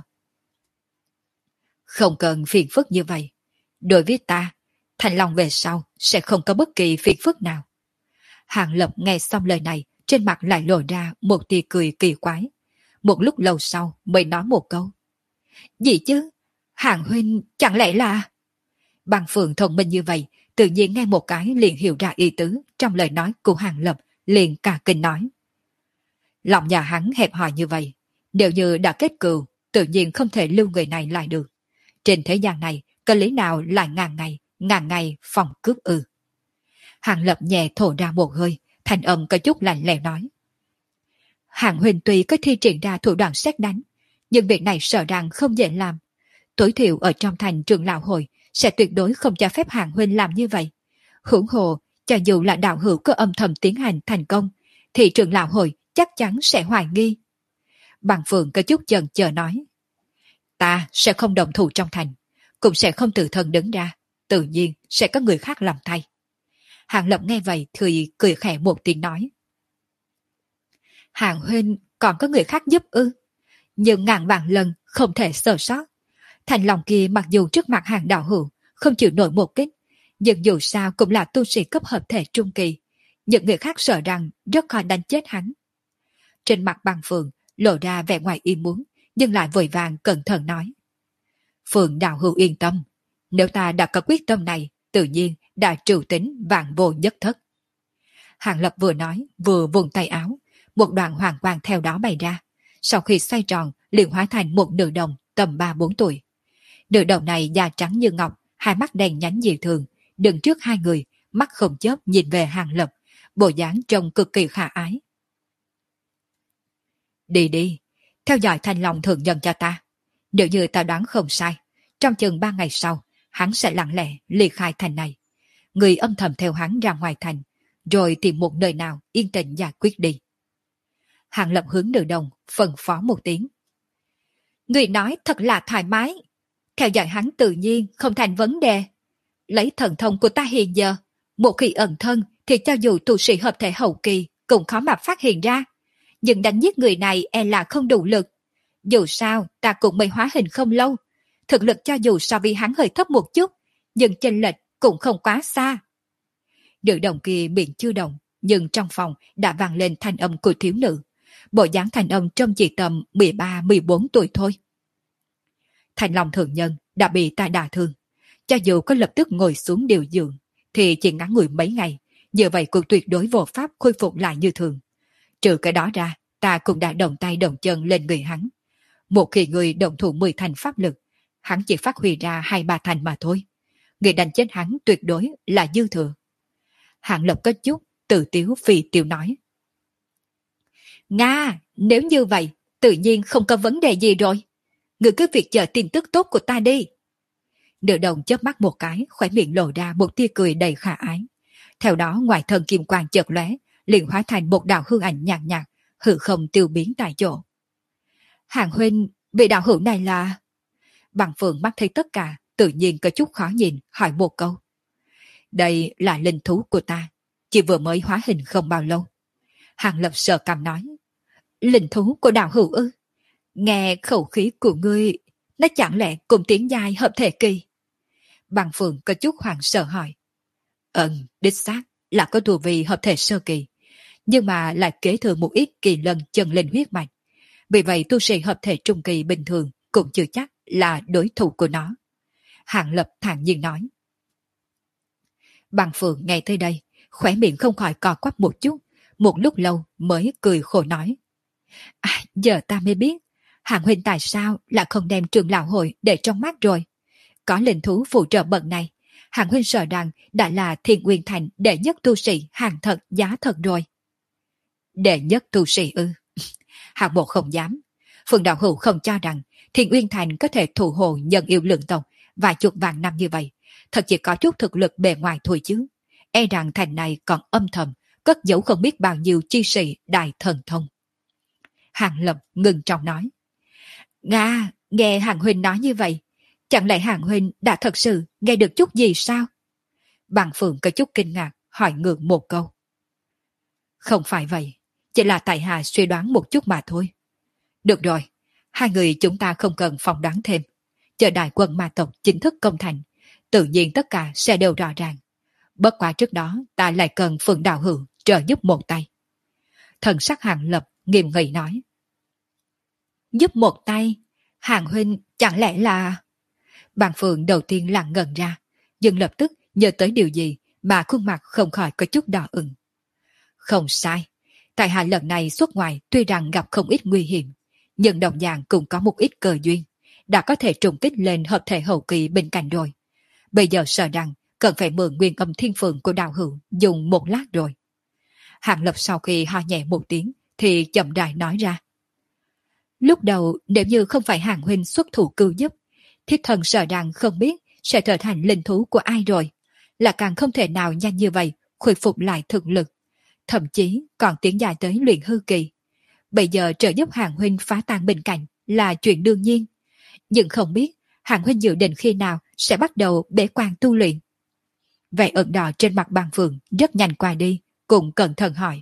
[SPEAKER 1] Không cần phiền phức như vậy. Đối với ta, Thanh Long về sau sẽ không có bất kỳ phiền phức nào. Hàng Lập nghe xong lời này, trên mặt lại lộ ra một tia cười kỳ quái. Một lúc lâu sau mới nói một câu. Gì chứ? Hàng huynh chẳng lẽ là... Bằng Phượng thông minh như vậy, tự nhiên nghe một cái liền hiểu ra ý tứ trong lời nói của Hàng Lập, liền cả kinh nói. Lòng nhà hắn hẹp hòi như vậy, nếu như đã kết cừu, tự nhiên không thể lưu người này lại được. Trên thế gian này, có lý nào lại ngàn ngày, ngàn ngày phòng cướp ư? Hàng Lập nhẹ thổ ra một hơi, thanh âm có chút lạnh lẽo nói. Hàng huynh tuy có thi triển ra thủ đoạn xét đánh, nhưng việc này sợ rằng không dễ làm. Tối thiểu ở trong thành trưởng lão hội sẽ tuyệt đối không cho phép Hàng huynh làm như vậy. Hưởng hồ, cho dù là đạo hữu có âm thầm tiến hành thành công, thì trưởng lão hội chắc chắn sẽ hoài nghi. Bằng Phượng có chút chần chờ nói. Ta sẽ không đồng thủ trong thành, cũng sẽ không tự thân đứng ra, tự nhiên sẽ có người khác làm thay. Hàng Lập nghe vậy thì cười khẽ một tiếng nói. Hàng huynh còn có người khác giúp ư? Nhưng ngàn vạn lần không thể sơ sót. Thành lòng kia mặc dù trước mặt Hàng đạo hữu không chịu nổi một kích, nhưng dù sao cũng là tu sĩ cấp hợp thể trung kỳ. Những người khác sợ rằng rất khó đánh chết hắn. Trên mặt Bằng Phượng lộ ra vẻ ngoài ý muốn, nhưng lại vội vàng cẩn thận nói. Phượng đạo hữu yên tâm, nếu ta đã có quyết tâm này, tự nhiên đã trừ tính vạn vô nhất thất. Hàng Lập vừa nói, vừa vùng tay áo, một đoạn hoàng quang theo đó bày ra. Sau khi xoay tròn, liền hóa thành một nữ đồng tầm ba bốn tuổi. Nữ đồng này da trắng như ngọc, hai mắt đen nhánh dị thường, đứng trước hai người, mắt không chớp nhìn về Hàng Lập, bộ dáng trông cực kỳ khả ái. Đi đi, theo dõi Thanh Long thượng nhân cho ta. Nếu như ta đoán không sai, trong chừng ba ngày sau, hắn sẽ lặng lẽ ly khai thành này. Người âm thầm theo hắn ra ngoài thành, rồi tìm một nơi nào yên tĩnh giải quyết đi. Hàng Lập hướng nữ đồng, phân phó một tiếng. Người nói thật là thoải mái. Theo dõi hắn tự nhiên không thành vấn đề. Lấy thần thông của ta hiện giờ, một khi ẩn thân thì cho dù tu sĩ hợp thể hậu kỳ cũng khó mà phát hiện ra. Nhưng đánh giết người này e là không đủ lực. Dù sao ta cũng mới hóa hình không lâu. Thực lực cho dù so với hắn hơi thấp một chút, nhưng chênh lệch cũng không quá xa. Nữ đồng kia miệng chưa động, nhưng trong phòng đã vang lên thanh âm của thiếu nữ. Bộ dáng thanh âm trông chỉ tầm mười ba mười bốn tuổi thôi. Thành Long thượng nhân đã bị ta đả thương. Cho dù có lập tức ngồi xuống điều dưỡng, thì chỉ ngắn ngủi mấy ngày, như vậy cũng tuyệt đối vô pháp khôi phục lại như thường. Trừ cái đó ra, ta cũng đã động tay động chân lên người hắn. Một khi người động thủ mười thành pháp lực, hắn chỉ phát huy ra hai ba thành mà thôi. Người đánh chết hắn tuyệt đối là dư thừa. Hạng Lập kết chút, tự tiếu phi tiêu nói. Nga, nếu như vậy, tự nhiên không có vấn đề gì rồi. Người cứ việc chờ tin tức tốt của ta đi. Nữ đồng chớp mắt một cái, khóe miệng lộ ra một tia cười đầy khả ái. Theo đó ngoài thân kim quang chợt lóe, liền hóa thành một đạo hư ảnh nhàn nhạt, hư không tiêu biến tại chỗ. Hàng huynh, vị đạo hữu này là... Bằng Phượng mắt thấy tất cả, tự nhiên có chút khó nhìn, hỏi một câu. Đây là linh thú của ta, chỉ vừa mới hóa hình không bao lâu. Hàng Lập sợ cằm nói. Linh thú của đạo hữu ư? Nghe khẩu khí của ngươi, nó chẳng lẽ cùng tiếng dài hợp thể kỳ? Bằng Phượng có chút hoảng sợ hỏi. Ừm, đích xác là có tu vi hợp thể sơ kỳ, nhưng mà lại kế thừa một ít kỳ lân chân linh huyết mạch. Vì vậy tu sĩ hợp thể trung kỳ bình thường cũng chưa chắc là đối thủ của nó. Hàng Lập thản nhiên nói. Bằng Phượng nghe tới đây, khóe miệng không khỏi cò quắp một chút, một lúc lâu mới cười khổ nói. À, giờ ta mới biết, Hàng huynh tại sao là không đem trường lão hội để trong mắt rồi. Có linh thú phụ trợ bậc này, Hàng huynh sợ rằng đã là Thiên Nguyên Thành đệ nhất tu sĩ hàng thật giá thật rồi. Đệ nhất tu sĩ ư? Hàng bộ không dám. Phượng đạo hữu không cho rằng Thiên Nguyên Thành có thể thủ hộ nhân yêu lượng tộc vài chục vạn năm như vậy. Thật chỉ có chút thực lực bề ngoài thôi chứ. E rằng thành này còn âm thầm, cất giấu không biết bao nhiêu chi sĩ đại thần thông. Hàng Lập ngừng trọng nói. Nga, nghe Hàng huynh nói như vậy, chẳng lẽ Hàng huynh đã thật sự nghe được chút gì sao? Bằng Phượng có chút kinh ngạc, hỏi ngược một câu. Không phải vậy, chỉ là tại hạ suy đoán một chút mà thôi. Được rồi, hai người chúng ta không cần phỏng đoán thêm. Chờ đại quân ma tộc chính thức công thành, tự nhiên tất cả sẽ đều rõ ràng. Bất quá trước đó ta lại cần Phượng đạo hữu trợ giúp một tay. Thần sắc Hàng Lập nghiêm nghị nói. Giúp một tay? Hàng huynh chẳng lẽ là... Bàn Phượng đầu tiên lặng ngần ra, nhưng lập tức nhớ tới điều gì mà khuôn mặt không khỏi có chút đỏ ửng. Không sai, tại hạ lần này xuất ngoại tuy rằng gặp không ít nguy hiểm, nhưng đồng dạng cũng có một ít cơ duyên, đã có thể trùng kích lên hợp thể hậu kỳ bên cạnh rồi. Bây giờ sợ rằng cần phải mượn nguyên âm thiên phượng của đạo hữu dùng một lát rồi. Hàng Lập sau khi ho nhẹ một tiếng thì chậm rãi nói ra. Lúc đầu nếu như không phải Hàng huynh xuất thủ cứu giúp, thiết thần sợ rằng không biết sẽ trở thành linh thú của ai rồi, là càng không thể nào nhanh như vậy khôi phục lại thực lực, thậm chí còn tiến dài tới luyện hư kỳ. Bây giờ trợ giúp Hàng huynh phá tan bình cảnh là chuyện đương nhiên, nhưng không biết Hàng huynh dự định khi nào sẽ bắt đầu bế quan tu luyện. Vẻ ửng đỏ trên mặt Băng Phượng rất nhanh qua đi, cùng cẩn thận hỏi.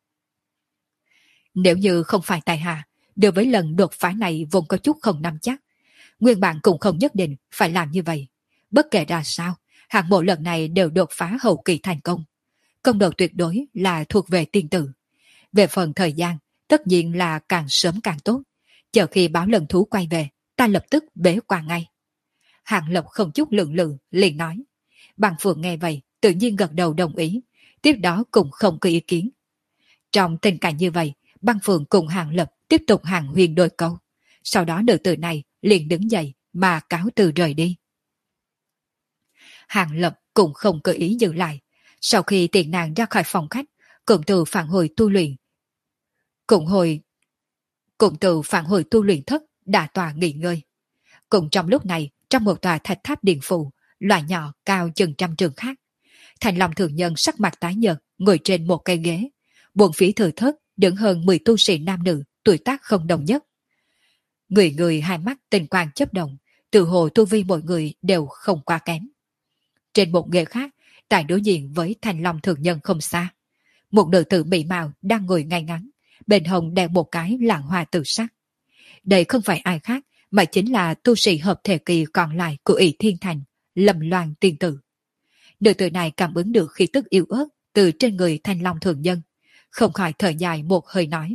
[SPEAKER 1] Nếu như không phải tại hạ, đối với lần đột phá này vốn có chút không nắm chắc, nguyên bản cũng không nhất định phải làm như vậy. Bất kể ra sao, hạng mộ lần này đều đột phá hậu kỳ thành công. Công đầu tuyệt đối là thuộc về tiên tử. Về phần thời gian, tất nhiên là càng sớm càng tốt. Chờ khi báo lần thú quay về, ta lập tức bế quan ngay. Hạng Lập không chút lượng lự, liền nói. Bằng Phượng nghe vậy, tự nhiên gật đầu đồng ý, tiếp đó cũng không có ý kiến. Trong tình cảnh như vậy, Băng Phượng cùng Hàng Lập tiếp tục hàng huyền đôi câu. Sau đó nữ tử này liền đứng dậy mà cáo từ rời đi. Hàng Lập cũng không có ý giữ lại. Sau khi tiện nàng ra khỏi phòng khách, cũng từ phản hồi tu luyện. Cũng hồi cũng từ phản hồi tu luyện thất đã tòa nghỉ ngơi. Cũng trong lúc này, trong một tòa thạch tháp điện phủ, loại nhỏ cao chừng trăm trường khác, Thành Long thường nhân sắc mặt tái nhợt ngồi trên một cây ghế. Buồn phía thừa thất đứng hơn mười tu sĩ nam nữ tuổi tác không đồng nhất. Người người hai mắt tình quang chớp động, từ hồ tu vi mọi người đều không quá kém. Trên một ghế khác, tại đối diện với Thành Long thường nhân không xa, một nữ tử mỹ mạo đang ngồi ngay ngắn, bên hông đeo một cái lạng hoa tự sắc. Đây không phải ai khác mà chính là tu sĩ hợp thể kỳ còn lại của ỷ Thiên Thành, Lâm Loan tiên tử. Nữ tử này cảm ứng được khí tức yếu ớt từ trên người Thanh Long thường nhân, không khỏi thở dài một hơi nói.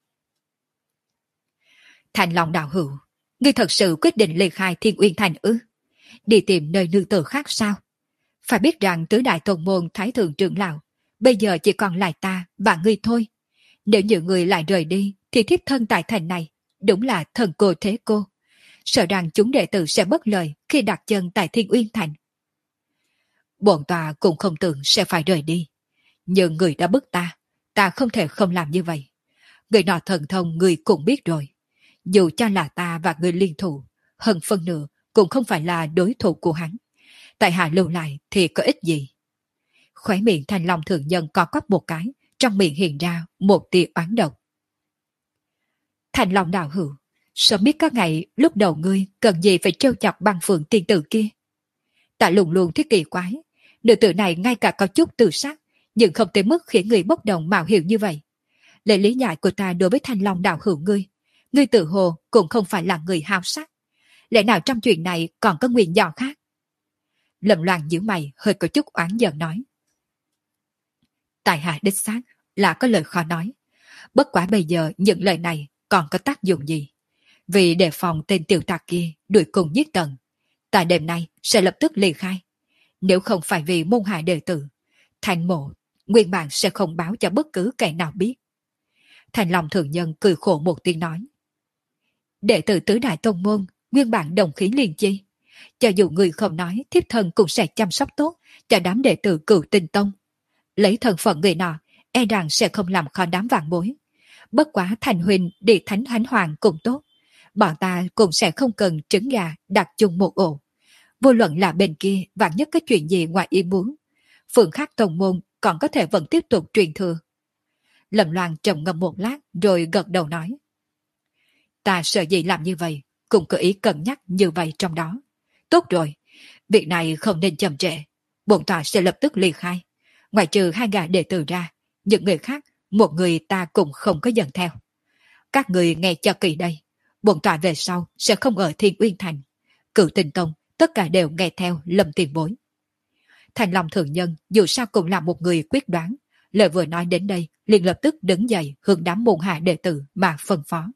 [SPEAKER 1] Thanh Long đạo hữu, ngươi thật sự quyết định ly khai Thiên Uyên Thành ư? Đi tìm nơi nương tử khác sao? Phải biết rằng tứ đại tôn môn thái thượng trưởng lão, bây giờ chỉ còn lại ta và ngươi thôi. Nếu như người lại rời đi thì thiếp thân tại thành này đúng là thần cô thế cô. Sợ rằng chúng đệ tử sẽ bất lợi khi đặt chân tại Thiên Uyên Thành. Bổn tòa cũng không tưởng sẽ phải rời đi. Nhưng người đã bức ta, ta không thể không làm như vậy. Người nọ thần thông người cũng biết rồi. Dù cho là ta và người liên thủ, hơn phân nửa cũng không phải là đối thủ của hắn. Tại hạ lưu lại thì có ích gì? Khóe miệng Thành Long thường nhân co quắp một cái, trong miệng hiện ra một tia oán độc. Thành Long đạo hữu, sớm biết các ngày lúc đầu ngươi cần gì phải trêu chọc Băng Phượng tiên tử kia. Ta luôn luôn thiết kỳ quái, nữ tử này ngay cả có chút tự sát, nhưng không tới mức khiến người bốc đồng mạo hiểu như vậy. Lời lý giải của ta đối với Thanh Long đạo hữu ngươi, ngươi tự hồ cũng không phải là người hao sắc. Lẽ nào trong chuyện này còn có nguyên do khác? Lâm Loan nhíu mày hơi có chút oán giận nói. Tại hạ đích xác là có lời khó nói. Bất quá bây giờ những lời này còn có tác dụng gì? Vì đề phòng tên tiểu tặc kia đuổi cùng giết tận, tại đêm nay sẽ lập tức ly khai. Nếu không phải vì môn hạ đệ tử, Thành mộ nguyên bản sẽ không báo cho bất cứ kẻ nào biết. Thành Long thường nhân cười khổ một tiếng nói. Đệ tử tứ đại tông môn nguyên bản đồng khí liên chi. Cho dù người không nói, thiếp thân cũng sẽ chăm sóc tốt cho đám đệ tử Cửu Tinh Tông. Lấy thân phận người nọ, e rằng sẽ không làm khó đám vạn bối. Bất quá Thành huynh đi thánh thánh hoàng cũng tốt. Bọn ta cũng sẽ không cần trứng gà đặt chung một ổ. Vô luận là bên kia vạn nhất cái chuyện gì ngoài ý muốn, phượng khác tông môn còn có thể vẫn tiếp tục truyền thừa. Lâm Loan trầm ngâm một lát rồi gật đầu nói. Ta sợ gì làm như vậy, cũng có ý cân nhắc như vậy trong đó. Tốt rồi, việc này không nên chậm trễ. Bổn tọa sẽ lập tức ly khai. Ngoài trừ hai gã đệ tử ra, những người khác, một người ta cũng không có dẫn theo. Các người nghe cho kỹ đây. Bổn tọa về sau sẽ không ở Thiên Uyên Thành. Cửu Tinh Tông tất cả đều nghe theo Lâm tiền bối. Thành Long thường nhân dù sao cũng là một người quyết đoán. Lời vừa nói đến đây liền lập tức đứng dậy hướng đám môn hạ đệ tử mà phân phó.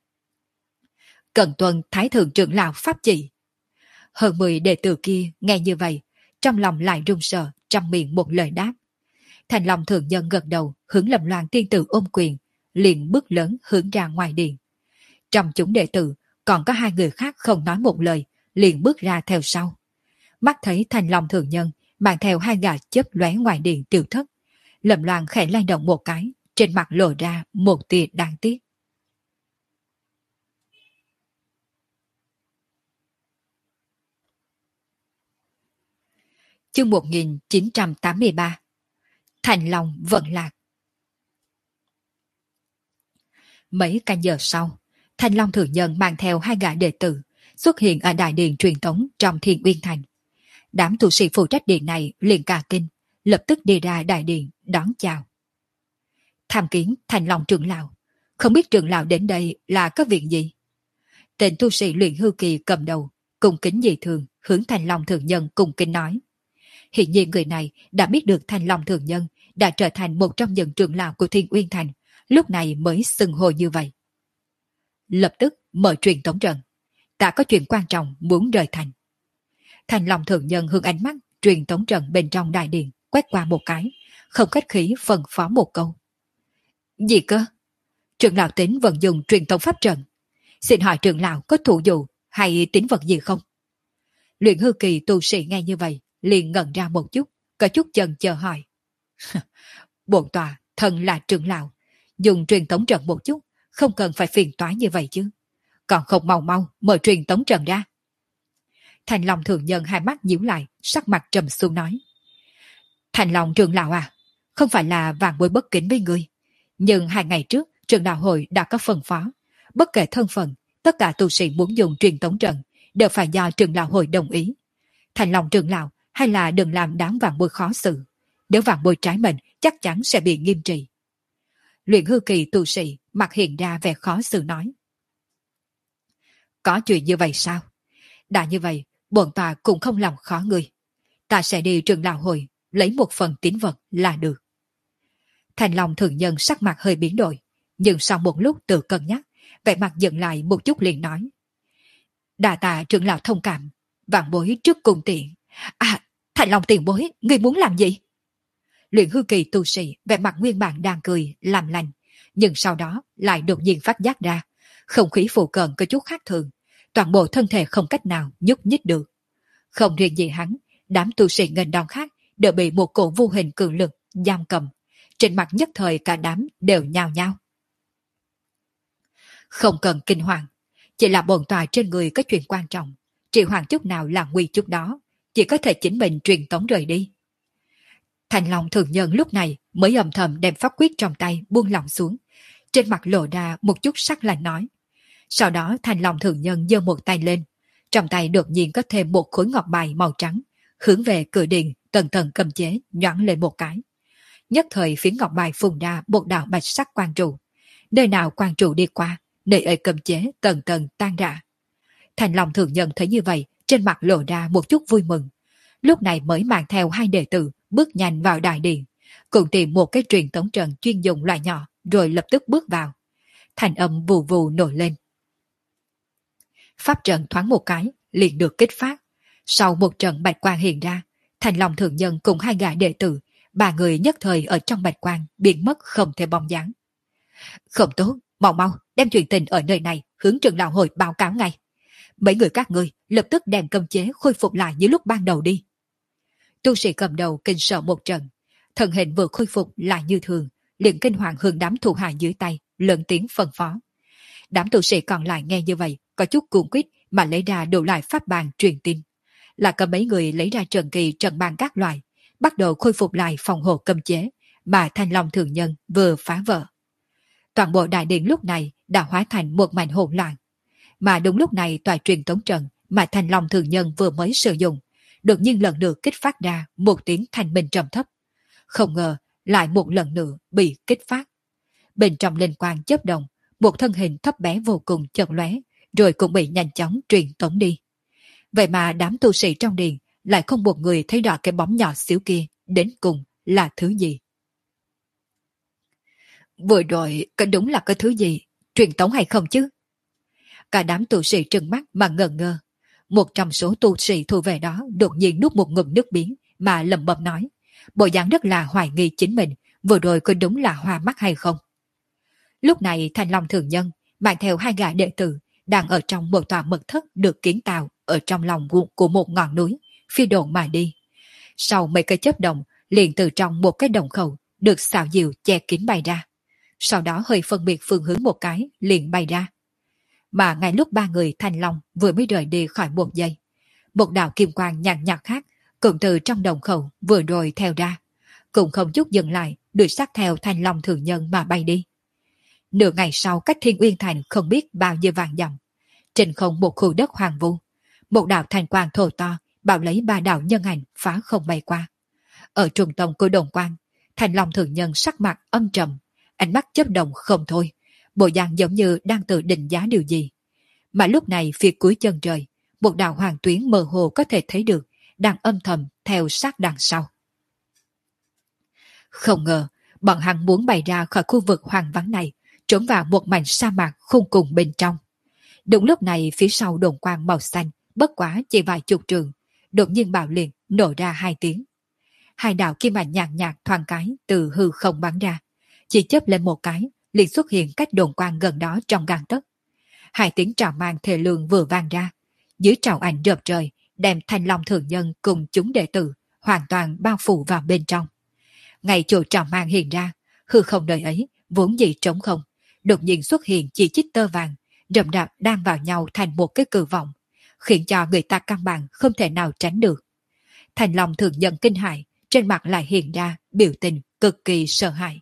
[SPEAKER 1] Cần tuân Thái thượng trưởng lão pháp chỉ. Hơn mười đệ tử kia nghe như vậy, trong lòng lại run sợ, trong miệng một lời đáp. Thành Long thường nhân gật đầu hướng Lâm Loan tiên tử ôm quyền, liền bước lớn hướng ra ngoài điện. Trong chúng đệ tử còn có hai người khác không nói một lời, liền bước ra theo sau. Mắt thấy Thành Long thường nhân mang theo hai gã chớp lóe ngoài điện tiêu thất, Lâm Loan khẽ lay động một cái, trên mặt lộ ra một tia đáng tiếc. Chương một nghìn chín trăm tám mươi ba. Thành Long vận lạc. Mấy canh giờ sau, Thành Long Thượng Nhân mang theo hai gã đệ tử xuất hiện ở đại điện truyền tống trong Thiên Uyên Thành. Đám tu sĩ phụ trách điện này liền cả kinh, lập tức đi ra đại điện đón chào. Tham kiến Thành Long trưởng lão, không biết trưởng lão đến đây là có việc gì? Tên tu sĩ luyện hư kỳ cầm đầu, cung kính dị thường hướng Thành Long Thượng Nhân cung kính nói. Hiện nhiên người này đã biết được Thành Long Thượng Nhân đã trở thành một trong những trưởng lão của Thiên Uyên Thành, lúc này mới xưng hô như vậy. Lập tức mở truyền tống trận, ta có chuyện quan trọng muốn rời thành. Thành Long Thượng Nhân hướng ánh mắt truyền tống trận bên trong đại điện quét qua một cái, không khách khí phân phó một câu. Gì cơ? Trưởng lão tính vẫn dùng truyền tống pháp trận. Xin hỏi trưởng lão có thủ dụ hay tín vật gì không? Luyện hư kỳ tu sĩ nghe như vậy liền ngẩn ra một chút, có chút chần chờ hỏi. Bổn tòa thân là trưởng lão, dùng truyền tống trận một chút, không cần phải phiền toái như vậy chứ. Còn không mau mau mở truyền tống trận ra. Thành Long Thượng Nhân hai mắt nhíu lại, sắc mặt trầm xuống nói. Thành Long trưởng lão à, không phải là vạn bối bất kính với ngươi, nhưng hai ngày trước trưởng đạo hội đã có phân phó, bất kể thân phận, tất cả tu sĩ muốn dùng truyền tống trận đều phải do trưởng lão hội đồng ý. Thành Long trưởng lão hay là đừng làm đám vạn bối khó xử, nếu vạn bối trái mệnh chắc chắn sẽ bị nghiêm trị. Luyện hư kỳ tu sĩ mặt hiện ra vẻ khó xử nói. Có chuyện như vậy sao? Đã như vậy, bổn tòa cũng không làm khó người. Ta sẽ đi trưởng lão hội lấy một phần tín vật là được. Thành Long Thượng Nhân sắc mặt hơi biến đổi, nhưng sau một lúc tự cân nhắc, vẻ mặt dừng lại một chút liền nói. Đà tạ trưởng lão thông cảm, vạn bối trước cùng tiện. À, Thành Long tiền bối, ngươi muốn làm gì? Luyện hư kỳ tu sĩ vẻ mặt nguyên bản đang cười, làm lành, nhưng sau đó lại đột nhiên phát giác ra, không khí phụ cận có chút khác thường, toàn bộ thân thể không cách nào nhúc nhích được. Không riêng gì hắn, đám tu sĩ nghênh đón khác đều bị một cổ vô hình cường lực giam cầm, trên mặt nhất thời cả đám đều nhao nhao. Không cần kinh hoàng, chỉ là bổn tòa trên người có chuyện quan trọng, trì hoãn chút nào là nguy chút đó, chỉ có thể chính mình truyền tống rời đi. Thành Long Thượng Nhân lúc này mới âm thầm đem pháp quyết trong tay buông lỏng xuống, trên mặt lộ ra một chút sắc lạnh nói. Sau đó Thành Long Thượng Nhân giơ một tay lên, trong tay đột nhiên có thêm một khối ngọc bài màu trắng, hướng về cửa điện tầng tầng cầm chế nhoáng lên một cái. Nhất thời phía ngọc bài phun ra một đạo bạch sắc quang trụ, nơi nào quang trụ đi qua, nơi ấy cầm chế tầng tầng tan rã. Thành Long Thượng Nhân thấy như vậy, trên mặt lộ ra một chút vui mừng, lúc này mới mang theo hai đệ tử bước nhanh vào đại điện, cùng tìm một cái truyền tống trận chuyên dùng loại nhỏ, rồi lập tức bước vào. Thành âm vù vù nổi lên. Pháp trận thoáng một cái liền được kích phát. Sau một trận bạch quang hiện ra, Thành Long Thượng Nhân cùng hai gã đệ tử, ba người nhất thời ở trong bạch quang biến mất không thể bóng dáng. Không tốt, mau mau đem chuyện tình ở nơi này hướng trưởng lão hội báo cáo ngay. Mấy người các ngươi lập tức đem cấm chế khôi phục lại như lúc ban đầu đi. Tu sĩ cầm đầu kinh sợ một trận, thần hình vừa khôi phục lại như thường, liền kinh hoàng hướng đám thủ hạ dưới tay lớn tiếng phân phó. Đám tu sĩ còn lại nghe như vậy có chút cuồng quýt mà lấy ra đủ loại pháp bàn truyền tin, là có mấy người lấy ra trận kỳ trận bàn các loại, bắt đầu khôi phục lại phòng hộ cấm chế mà Thành Long Thượng Nhân vừa phá vỡ. Toàn bộ đại điện lúc này đã hóa thành một mảnh hỗn loạn, mà đúng lúc này tòa truyền tống trận mà Thành Long Thượng Nhân vừa mới sử dụng đột nhiên lần nữa kích phát ra một tiếng thanh minh trầm thấp, không ngờ lại một lần nữa bị kích phát. Bên trong linh quang chớp động, một thân hình thấp bé vô cùng chợt lóe, rồi cũng bị nhanh chóng truyền tống đi. Vậy mà đám tu sĩ trong điện lại không một người thấy rõ cái bóng nhỏ xíu kia đến cùng là thứ gì. Vừa rồi có đúng là cái thứ gì, truyền tống hay không chứ? Cả đám tu sĩ trừng mắt mà ngờ ngơ. Một trong số tu sĩ thu về đó đột nhiên nuốt một ngụm nước biển mà lẩm bẩm nói, bộ dáng rất là hoài nghi chính mình vừa rồi có đúng là hoa mắt hay không. Lúc này Thành Long Thượng Nhân mang theo hai gã đệ tử đang ở trong một tòa mật thất được kiến tạo ở trong lòng của một ngọn núi, phi độn mà đi. Sau mấy cái chớp động, liền từ trong một cái đồng khẩu được xào diệu che kín bay ra. Sau đó hơi phân biệt phương hướng một cái liền bay ra. Mà ngay lúc ba người Thành Long vừa mới rời đi khỏi một giây, một đạo kim quang nhàn nhạt khác cũng từ trong đồng khẩu vừa rồi theo ra, cũng không chút dừng lại, đuổi sát theo Thanh Long Thường Nhân mà bay đi. Nửa ngày sau, cách Thiên Uyên Thành không biết bao nhiêu vàng dặm, trên không một khu đất hoàng vu, một đạo thanh quang thô to bảo lấy ba đạo nhân ảnh phá không bay qua. Ở trung tâm của đồng quang, Thanh Long Thường Nhân sắc mặt âm trầm, ánh mắt chớp động không thôi, bộ dạng giống như đang tự định giá điều gì. Mà lúc này phía cuối chân trời, một đạo hoàng tuyến mơ hồ có thể thấy được đang âm thầm theo sát đằng sau. Không ngờ, bọn hắn muốn bày ra khỏi khu vực hoang vắng này, trốn vào một mảnh sa mạc khung cùng bên trong. Đúng lúc này, phía sau đồn quang màu xanh, bất quá chỉ vài chục trường, đột nhiên bạo liệt nổ ra hai tiếng. Hai đạo kim ảnh nhàn nhạt thoáng cái từ hư không bắn ra, chỉ chớp lên một cái, liền xuất hiện cách đồn quang gần đó trong gang tấc. Hai tiếng trào mang thề lương vừa vang ra, dưới trào ảnh rợp trời, đem Thanh Long Thường Nhân cùng chúng đệ tử hoàn toàn bao phủ vào bên trong. Ngay chỗ trào mang hiện ra, hư không nơi ấy vốn dĩ trống không, đột nhiên xuất hiện chỉ chít tơ vàng, rậm rạp đan vào nhau thành một cái cự vọng, khiến cho người ta căn bản không thể nào tránh được. Thanh Long Thường Nhân kinh hãi, trên mặt lại hiện ra biểu tình cực kỳ sợ hãi.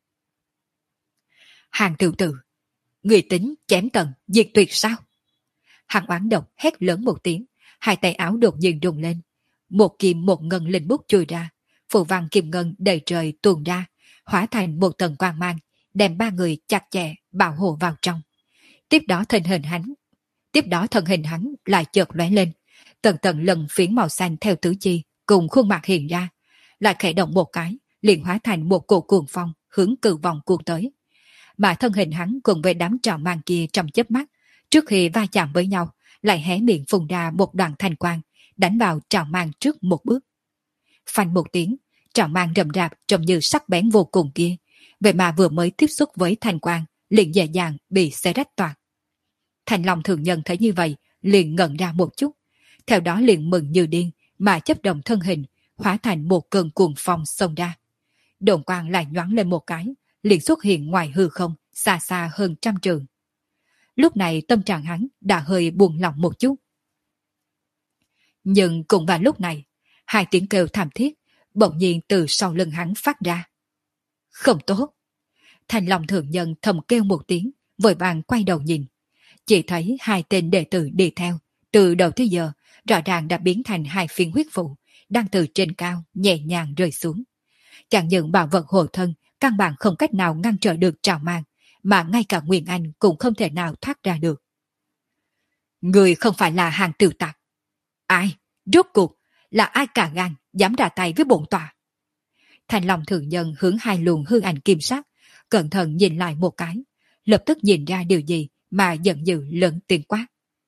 [SPEAKER 1] Hàng tiểu tử, người tính chém tận diệt tuyệt sao? Hàng oán độc hét lớn một tiếng, hai tay áo đột nhiên rung lên, một kim một ngân linh bút chui ra, phù văn kim ngân đầy trời tuôn ra, hóa thành một tầng quang mang, đem ba người chặt chẽ bảo hộ vào trong. Tiếp đó thân hình hắn, tiếp đó thân hình hắn lại chợt lóe lên, tầng tầng lần phiến màu xanh theo tứ chi cùng khuôn mặt hiện ra, lại khẽ động một cái, liền hóa thành một cổ cuồng phong hướng cự vòng cuồng tới. Mà thân hình hắn cùng với đám trào mang kia trong chớp mắt, trước khi va chạm với nhau, lại hé miệng phun ra một đoàn thanh quang, đánh vào trào mang trước một bước. Phanh một tiếng, trào mang rầm rạp trông như sắc bén vô cùng kia, vậy mà vừa mới tiếp xúc với thanh quang, liền dễ dàng bị xé rách toạc. Thanh Long Thường Nhân thấy như vậy, liền ngẩn ra một chút, theo đó liền mừng như điên mà chấp động thân hình, hóa thành một cơn cuồng phong xông ra. Đồn quang lại nhoáng lên một cái, liền xuất hiện ngoài hư không, xa xa hơn trăm trường. Lúc này tâm trạng hắn đã hơi buồn lòng một chút. Nhưng cũng vào lúc này, hai tiếng kêu thảm thiết bỗng nhiên từ sau lưng hắn phát ra. Không tốt! Thanh Long Thường Nhân thầm kêu một tiếng, vội vàng quay đầu nhìn. Chỉ thấy hai tên đệ tử đi theo, từ đầu tới giờ, rõ ràng đã biến thành hai phiến huyết vụ, đang từ trên cao nhẹ nhàng rơi xuống. Chẳng những bảo vật hộ thân, căn bản không cách nào ngăn trở được trào mang, mà ngay cả Nguyên Anh cũng không thể nào thoát ra được. Người không phải là hàng tiểu tặc. Ai? Rốt cuộc là ai cả gan dám ra tay với bổn tọa? Thanh Long Thường Nhân hướng hai luồng hư ảnh kim sắc, cẩn thận nhìn lại một cái, lập tức nhìn ra điều gì mà giận dữ lớn tiếng quát.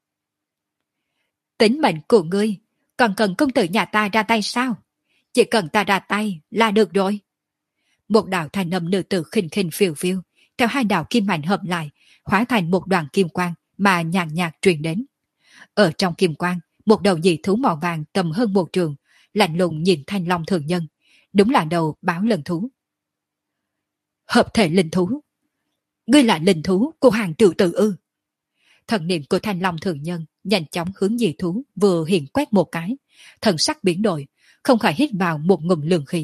[SPEAKER 1] Tính mệnh của ngươi, còn cần công tử nhà ta ra tay sao? Chỉ cần ta ra tay là được rồi. Một đạo thanh âm nữ tử khinh khinh phiêu phiêu, theo hai đạo kim ảnh hợp lại, hóa thành một đoàn kim quang mà nhàn nhạt truyền đến. Ở trong kim quang, một đầu dị thú màu vàng tầm hơn một trường, lạnh lùng nhìn Thanh Long Thường Nhân, đúng là đầu báo lần thú. Hợp thể linh thú. Ngươi là linh thú của hàng tiểu tử ư? Thần niệm của Thanh Long Thường Nhân nhanh chóng hướng dị thú vừa hiện quét một cái, thần sắc biến đổi, không khỏi hít vào một ngụm lương khí.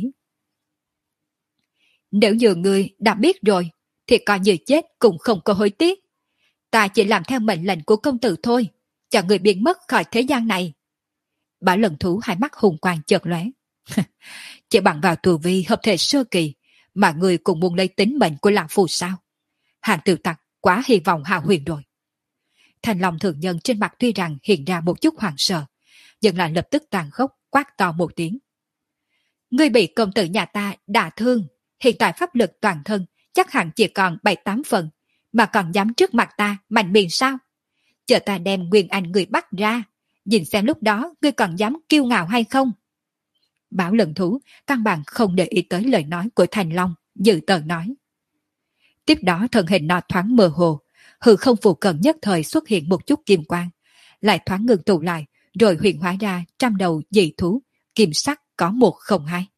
[SPEAKER 1] Nếu như ngươi đã biết rồi, thì coi như chết cũng không có hối tiếc. Ta chỉ làm theo mệnh lệnh của công tử thôi, cho người biến mất khỏi thế gian này. Bảo lần thú hai mắt hùng quang chợt lóe. Chỉ bằng vào tu vi hợp thể sơ kỳ, mà người cũng muốn lấy tính mệnh của lão phù sao? Hàng tiểu tặc quá hy vọng hào huyền rồi. Thanh Long Thường Nhân trên mặt tuy rằng hiện ra một chút hoảng sợ, nhưng lại lập tức tàn khốc quát to một tiếng. Ngươi bị công tử nhà ta đả thương, hiện tại pháp lực toàn thân chắc hẳn chỉ còn bảy tám phần, mà còn dám trước mặt ta mạnh miệng sao? Chờ ta đem Nguyên Anh người bắt ra, nhìn xem lúc đó ngươi còn dám kiêu ngạo hay không? Bảo lần thú căn bản không để ý tới lời nói của Thành Long, dự tờ nói. Tiếp đó thân hình nó thoáng mơ hồ, hư không phù cận nhất thời xuất hiện một chút kim quang, lại thoáng ngừng tụ lại, rồi huyền hóa ra trăm đầu dị thú, kim sắc có một không hai.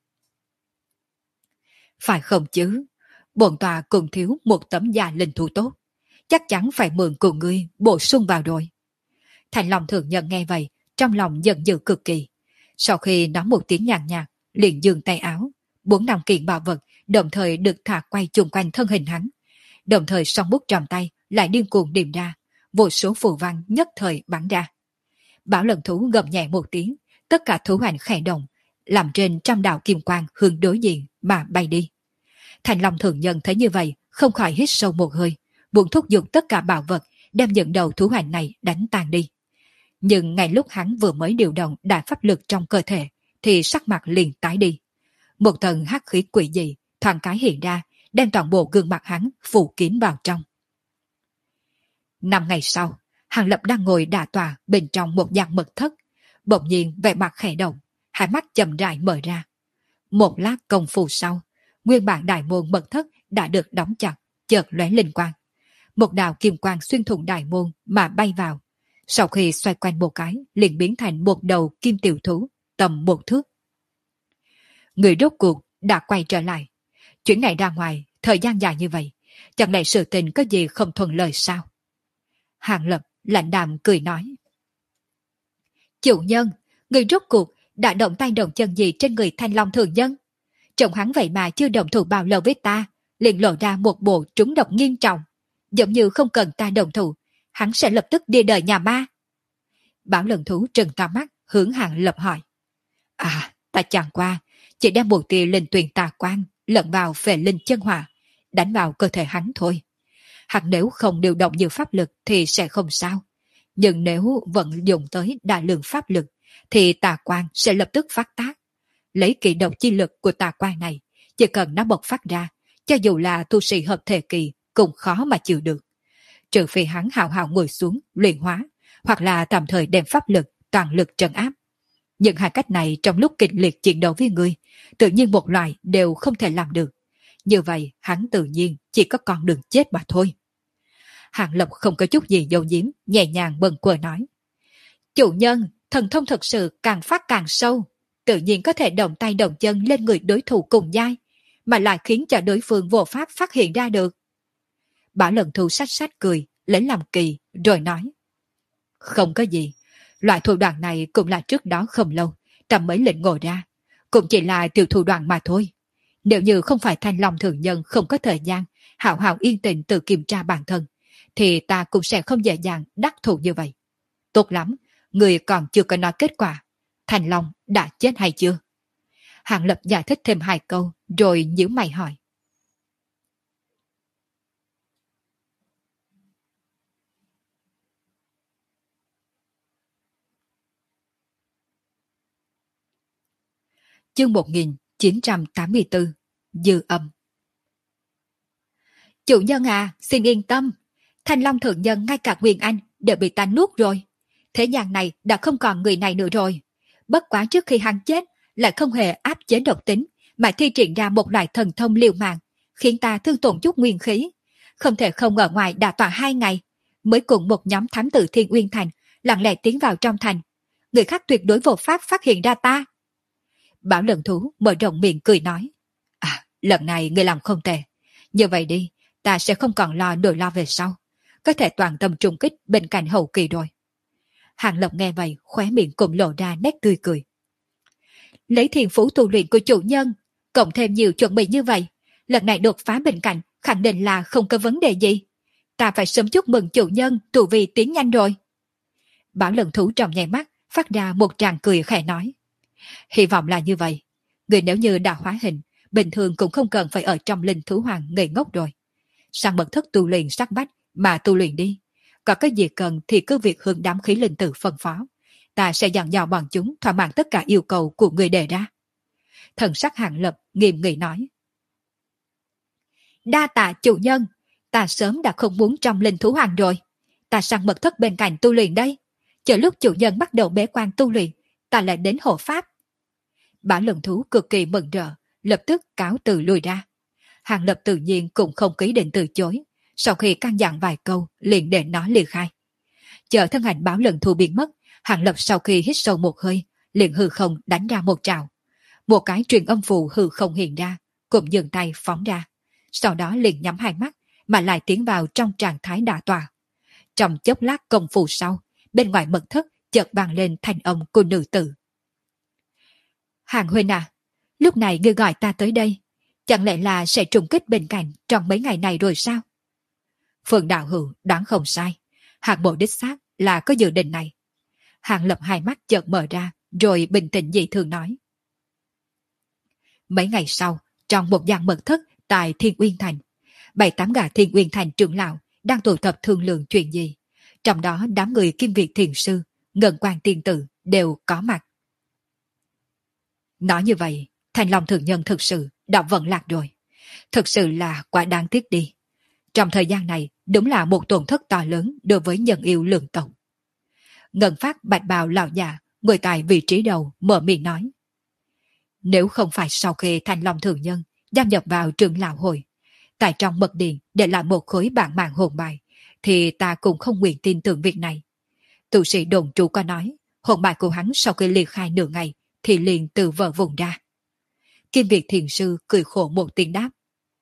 [SPEAKER 1] Phải không chứ, bổn tòa cùng thiếu một tấm da linh thú tốt, chắc chắn phải mượn của ngươi bổ sung vào rồi. Thành Long Thường Nhân nghe vậy, trong lòng giận dữ cực kỳ, Sau khi nói một tiếng nhàn nhạt, liền giương tay áo, bốn năm kiện bảo vật đồng thời được thả quay chung quanh thân hình hắn. Đồng thời song bút trong tay lại điên cuồng điềm ra, vô số phù văn nhất thời bắn ra. Bảo lần thú gầm nhẹ một tiếng, tất cả thú hành khẽ động, làm trên trăm đạo kim quang hướng đối diện mà bay đi. Thành Long Thượng Nhân thấy như vậy, không khỏi hít sâu một hơi, buồn thúc giục tất cả bảo vật đem những đầu thú hành này đánh tan đi. Nhưng ngay lúc hắn vừa mới điều động đại pháp lực trong cơ thể, thì sắc mặt liền tái đi. Một tầng hắc khí quỷ dị thoáng cái hiện ra, đem toàn bộ gương mặt hắn phủ kín vào trong. Năm ngày sau, Hàng Lập đang ngồi đả tọa bên trong một gian mật thất, bỗng nhiên vẻ mặt khẽ động, hai mắt chậm rãi mở ra. Một lát công phu sau, nguyên bản đại môn mật thất đã được đóng chặt, chợt lóe linh quang. Một đạo kim quang xuyên thủng đại môn mà bay vào. Sau khi xoay quanh một cái, liền biến thành một đầu kim tiểu thú, tầm một thước. Người rốt cuộc đã quay trở lại. Chuyến này ra ngoài, thời gian dài như vậy, chẳng lẽ sự tình có gì không thuận lợi sao? Hàng Lập lạnh đạm cười nói. Chủ nhân, người rốt cuộc đã động tay động chân gì trên người Thanh Long Thường Nhân? Trông hắn vậy mà chưa động thủ bao lâu với ta, liền lộ ra một bộ trúng độc nghiêm trọng. Giống như không cần ta động thủ, hắn sẽ lập tức đi đời nhà ma. Bảo lần thú trừng to mắt hướng Hàng Lập hỏi. À, ta chẳng qua, chỉ đem một tia linh tuyền tà quang lẫn vào về linh chân hỏa, đánh vào cơ thể hắn thôi. Hắn nếu không điều động nhiều pháp lực thì sẽ không sao. Nhưng nếu vẫn dùng tới đại lượng pháp lực, thì tà quang sẽ lập tức phát tác. Lấy kỹ độc chi lực của tà quang này, chỉ cần nó bộc phát ra, cho dù là tu sĩ hợp thể kỳ cũng khó mà chịu được. Trừ phi hắn hào hào ngồi xuống, luyện hóa, hoặc là tạm thời đem pháp lực, toàn lực trấn áp. Nhưng hai cách này trong lúc kịch liệt chiến đấu với người, tự nhiên một loại đều không thể làm được. Như vậy hắn tự nhiên chỉ có con đường chết mà thôi. Hàng Lập không có chút gì dầu diếm, nhẹ nhàng bần quờ nói. Chủ nhân, thần thông thật sự càng phát càng sâu, tự nhiên có thể động tay động chân lên người đối thủ cùng giai, mà lại khiến cho đối phương vô pháp phát hiện ra được. Bảo lần thu sách sách cười, lấy làm kỳ, rồi nói. Không có gì, loại thủ đoạn này cũng là trước đó không lâu, ta mới lĩnh ngộ ra, cũng chỉ là tiểu thủ đoạn mà thôi. Nếu như không phải Thanh Long Thường Nhân không có thời gian, hảo hảo yên tĩnh tự kiểm tra bản thân, thì ta cũng sẽ không dễ dàng đắc thủ như vậy. Tốt lắm, người còn chưa có nói kết quả. Thanh Long đã chết hay chưa? Hàng Lập giải thích thêm hai câu, rồi nhíu mày hỏi. Chương một nghìn chín trăm tám mươi tư, Dư Âm. Chủ nhân à, xin yên tâm. Thanh Long Thượng Nhân ngay cả Nguyên Anh đều bị ta nuốt rồi. Thế gian này đã không còn người này nữa rồi. Bất quá trước khi hắn chết, lại không hề áp chế độc tính, mà thi triển ra một loại thần thông liều mạng, khiến ta thương tổn chút nguyên khí. Không thể không ở ngoài đả tọa hai ngày, mới cùng một nhóm thám tử Thiên Uyên Thành, lặng lẽ tiến vào trong thành. Người khác tuyệt đối vô pháp phát hiện ra ta. Bảo lần thú mở rộng miệng cười nói. À, lần này người làm không tệ. Như vậy đi, ta sẽ không còn lo nỗi lo về sau. Có thể toàn tâm trùng kích bên cạnh hậu kỳ rồi. Hàng Lập nghe vậy, khóe miệng cũng lộ ra nét tươi cười. Lấy thiền phú tu luyện của chủ nhân, cộng thêm nhiều chuẩn bị như vậy, lần này đột phá bên cạnh khẳng định là không có vấn đề gì. Ta phải sớm chúc mừng chủ nhân tu vi tiến nhanh rồi. Bảo lần thú trong nháy mắt phát ra một tràng cười khẽ nói. Hy vọng là như vậy. Người nếu như đã hóa hình, bình thường cũng không cần phải ở trong linh thú hoàng ngây ngốc rồi. Sang bậc thất tu luyện sắc bách mà tu luyện đi. Có cái gì cần thì cứ việc hướng đám khí linh tử phân phó. Ta sẽ dặn dò bọn chúng thỏa mãn tất cả yêu cầu của người đề ra. Thần sắc Hàng Lập nghiêm nghị nói. Đa tạ chủ nhân, ta sớm đã không muốn trong linh thú hoàng rồi. Ta sang mật thất bên cạnh tu luyện đây. Chờ lúc chủ nhân bắt đầu bế quan tu luyện, ta lại đến hộ pháp. Bảo lần thú cực kỳ mừng rỡ, lập tức cáo từ lui ra. Hàng Lập tự nhiên cũng không ký định từ chối. Sau khi căn dặn vài câu, liền để nó ly khai. Chờ thân ảnh Bảo lần thú biến mất, Hàng Lập sau khi hít sâu một hơi, liền hư không đánh ra một trào. Một cái truyền âm phù hư không hiện ra, cùng dừng tay phóng ra. Sau đó liền nhắm hai mắt, mà lại tiến vào trong trạng thái đả tọa. Trong chốc lát công phu sau, bên ngoài mật thất chợt vang lên thanh âm của nữ tử. Hàng huynh à, lúc này ngươi gọi ta tới đây, chẳng lẽ là sẽ trùng kích bên cạnh trong mấy ngày này rồi sao? Phượng đạo hữu đoán không sai, Hàng bộ đích xác là có dự định này. Hàng Lập hai mắt chợt mở ra, rồi bình tĩnh dị thường nói. Mấy ngày sau, trong một gian mật thất tại Thiên Uyên Thành, bảy tám gã Thiên Uyên Thành trưởng lão đang tụ tập thương lượng chuyện gì. Trong đó đám người Kim Việt Thiền Sư, Ngân Quan Tiên Tử đều có mặt. Nói như vậy, Thành Long Thượng Nhân thực sự đã vận lạc rồi. Thực sự là quá đáng tiếc đi. Trong thời gian này, đúng là một tổn thất to lớn đối với nhân yêu lượng tộc. Ngân Phát bạch bào lão già, ngồi tại vị trí đầu, mở miệng nói. Nếu không phải sau khi Thành Long Thượng Nhân gia nhập vào trường lão hội, tại trong mật điện để lại một khối bản mạng hồn bài, thì ta cũng không nguyện tin tưởng việc này. Tu sĩ đồn trú có nói, hồn bài của hắn sau khi ly khai nửa ngày, thì liền từ vỡ vùng ra. Kim Việt Thiền Sư cười khổ một tiếng đáp.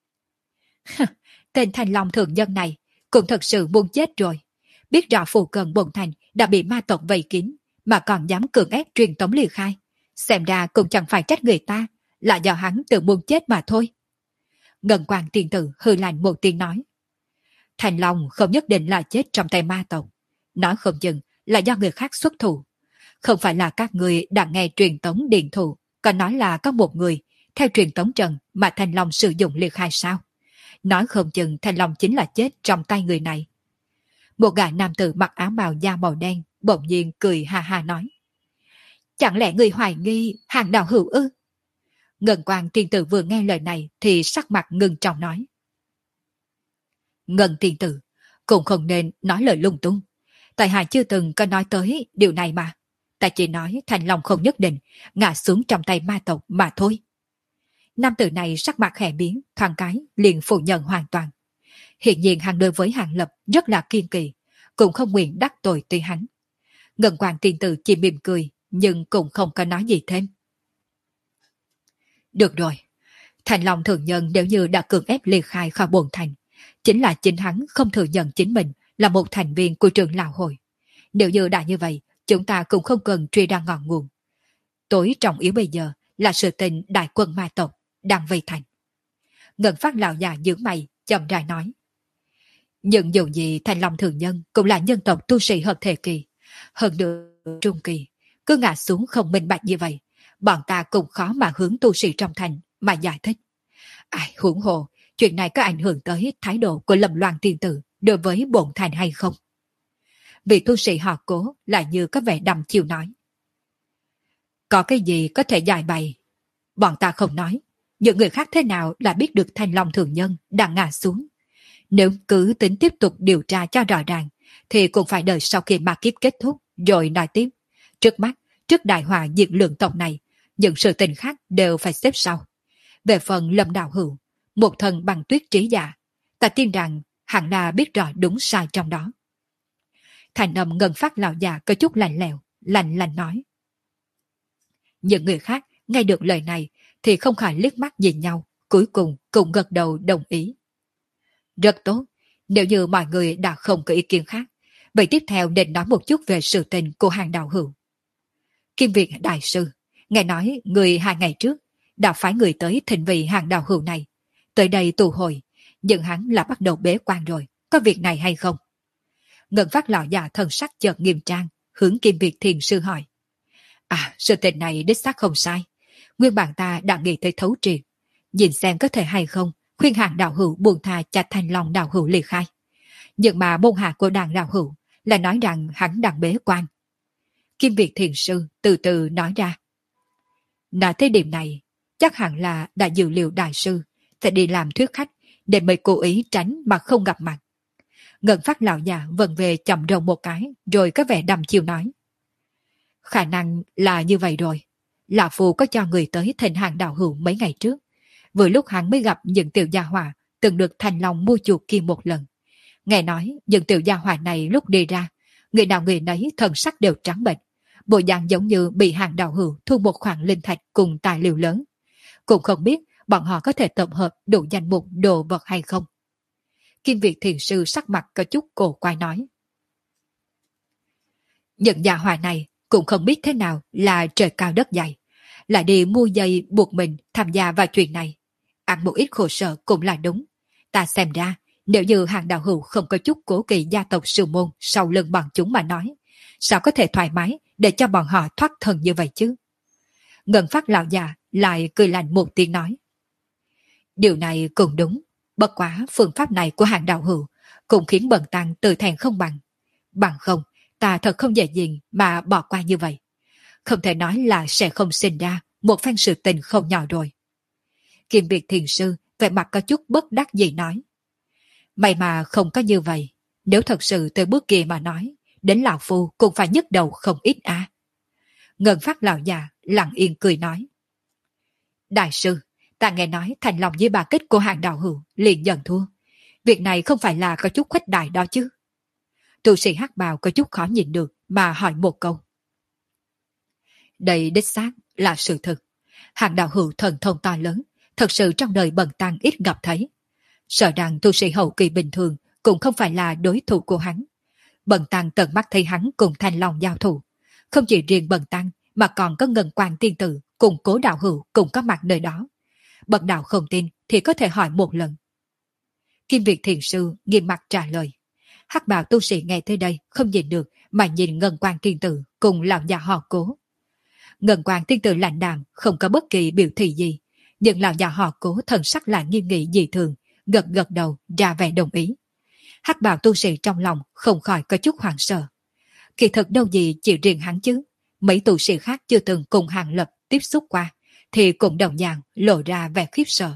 [SPEAKER 1] Tên Thành Long Thượng Nhân này cũng thật sự muốn chết rồi. Biết rõ phù cận bồn thành đã bị ma tộc vây kín, mà còn dám cưỡng ép truyền tống ly khai. Xem ra cũng chẳng phải trách người ta, là do hắn tự muốn chết mà thôi. Ngân Quang Tiên Tử hừ lạnh một tiếng nói. Thành Long không nhất định là chết trong tay ma tộc. Nói không chừng là do người khác xuất thủ. Không phải là các người đã nghe truyền tống điện thủ, còn nói là có một người theo truyền tống trận mà Thành Long sử dụng ly khai sao. Nói không chừng Thành Long chính là chết trong tay người này. Một gã nam tử mặc áo bào da màu đen bỗng nhiên cười ha ha nói. Chẳng lẽ người hoài nghi Hàng đạo hữu ư? Ngân Quang Tiên Tử vừa nghe lời này thì sắc mặt ngưng trọng nói. Ngân Tiên Tử cũng không nên nói lời lung tung. Tại hạ chưa từng có nói tới điều này mà. Ta chỉ nói Thành Long không nhất định ngã xuống trong tay ma tộc mà thôi. Nam tử này sắc mặt khẽ biến, thoáng cái liền phủ nhận hoàn toàn. Hiện nhiên hắn đối với Hàng Lập rất là kiên kỳ, cũng không nguyện đắc tội tuy hắn. Ngân Quang Tiên Tử chỉ mỉm cười, nhưng cũng không có nói gì thêm. Được rồi, Thành Long Thượng Nhân nếu như đã cưỡng ép ly khai khỏi bồn thành, chính là chính hắn không thừa nhận chính mình là một thành viên của trường lão hội. Nếu như đã như vậy, chúng ta cũng không cần truy ra ngọn nguồn. Tối trọng yếu bây giờ là sự tình đại quân ma tộc đang vây thành. Ngân Phát lão già nhướng mày, chậm rãi nói. Nhưng dù gì Thành Long Thượng Nhân cũng là nhân tộc tu sĩ hợp thể kỳ, hơn nữa trung kỳ, cứ ngã xuống không minh bạch như vậy, bọn ta cũng khó mà hướng tu sĩ trong thành mà giải thích. Ai huống hồ, chuyện này có ảnh hưởng tới thái độ của Lâm Loan Tiên Tử đối với bổn thành hay không? Vị tu sĩ họ Cố lại như có vẻ đăm chiêu nói. Có cái gì có thể giải bày? Bọn ta không nói, những người khác thế nào là biết được Thành Long Thượng Nhân đang ngã xuống. Nếu cứ tính tiếp tục điều tra cho rõ ràng, thì cũng phải đợi sau khi ma kiếp kết thúc rồi nói tiếp. Trước mắt, trước đại họa diệt lượng tộc này, những sự tình khác đều phải xếp sau. Về phần Lâm đạo hữu, một thần bằng tuyết trí giả, ta tin rằng hẳn là biết rõ đúng sai trong đó. Thành âm Ngân Phát lão già có chút lạnh lẽo, lạnh lạnh nói. Những người khác nghe được lời này thì không khỏi liếc mắt nhìn nhau, cuối cùng cùng gật đầu đồng ý. Rất tốt, nếu như mọi người đã không có ý kiến khác, vậy tiếp theo nên nói một chút về sự tình của Hàng đạo hữu. Kim Việt đại sư, nghe nói người hai ngày trước đã phái người tới thỉnh vị Hàng đạo hữu này, tới đây tụ hội, nhưng hắn là bắt đầu bế quan rồi, có việc này hay không? Ngân Phát lão già thần sắc chợt nghiêm trang, hướng Kim Việt Thiền Sư hỏi. À, sự tình này đích xác không sai. Nguyên bản ta đã nghĩ tới thấu triệt, nhìn xem có thể hay không khuyên Hàng đạo hữu buông tha cho Thành Long đạo hữu ly khai. Nhưng mà môn hạ của đàn đạo hữu lại nói rằng hắn đang bế quan. Kim Việt Thiền Sư từ từ nói ra. Nói tới điểm này, chắc hẳn là đã dự liệu đại sư sẽ đi làm thuyết khách để mới cố ý tránh mà không gặp mặt. Ngân Phát lão già vần về chậm rồng một cái rồi có vẻ đăm chiêu nói. Khả năng là như vậy rồi. Lão Phu có cho người tới thỉnh Hàng đạo hữu mấy ngày trước. Vừa lúc hắn mới gặp những tiểu gia hỏa từng được Thành Long mua chuộc kia một lần. Nghe nói những tiểu gia hỏa này lúc đi ra, người nào người nấy thần sắc đều trắng bệch, bộ dạng giống như bị Hàng đạo hữu thu một khoản linh thạch cùng tài liệu lớn. Cũng không biết bọn họ có thể tập hợp đủ danh mục đồ vật hay không. Kim Việt Thiền Sư sắc mặt có chút cổ quái nói. Những gia hỏa này cũng không biết thế nào là trời cao đất dày, lại đi mua dây buộc mình tham gia vào chuyện này. Ăn một ít khổ sở cũng là đúng. Ta xem ra, nếu như Hàng đạo hữu không có chút cố kỵ gia tộc sư môn sau lưng bọn chúng mà nói, sao có thể thoải mái để cho bọn họ thoát thân như vậy chứ? Ngân Phát lão già lại cười lạnh một tiếng nói. Điều này cũng đúng, bất quá phương pháp này của Hàng đạo hữu cũng khiến bần tăng tự thẹn không bằng. Bằng không, ta thật không dễ dàng mà bỏ qua như vậy. Không thể nói là sẽ không sinh ra một phen sự tình không nhỏ rồi. Kim Việt thiền sư vẻ mặt có chút bất đắc dĩ nói. May mà không có như vậy, nếu thật sự tới bước kia mà nói, đến lão phu cũng phải nhức đầu không ít à. Ngân Phát lão già lặng yên cười nói. Đại sư, ta nghe nói thành lòng với bà kích của Hàng đạo hữu liền nhận thua. Việc này không phải là có chút khuếch đại đó chứ? Tu sĩ hắc bào có chút khó nhìn được mà hỏi một câu. Đây đích xác là sự thực. Hàng đạo hữu thần thông to lớn, thật sự trong đời bần tăng ít gặp thấy. Sợ rằng tu sĩ hậu kỳ bình thường cũng không phải là đối thủ của hắn. Bần tăng tận mắt thấy hắn cùng Thanh Long giao thủ. Không chỉ riêng bần tăng mà còn có Ngân Quan tiên tử cùng Cố đạo hữu cùng có mặt nơi đó. Bậc đạo không tin thì có thể hỏi một lần. Kim Việt thiền sư nghiêm mặt trả lời. Hắc bào tu sĩ nghe tới đây không nhìn được mà nhìn Ngân Quan tiên tử cùng lão già họ Cố. Ngân Quan tiên tử lạnh đạm không có bất kỳ biểu thị gì, nhưng lão già họ Cố thần sắc lại nghiêm nghị dị thường, gật gật đầu ra vẻ đồng ý. Hắc bào tu sĩ trong lòng không khỏi có chút hoảng sợ. Kỳ thực đâu gì chỉ riêng hắn chứ, mấy tu sĩ khác chưa từng cùng Hàng Lập tiếp xúc qua thì cũng đồng dạng lộ ra vẻ khiếp sợ.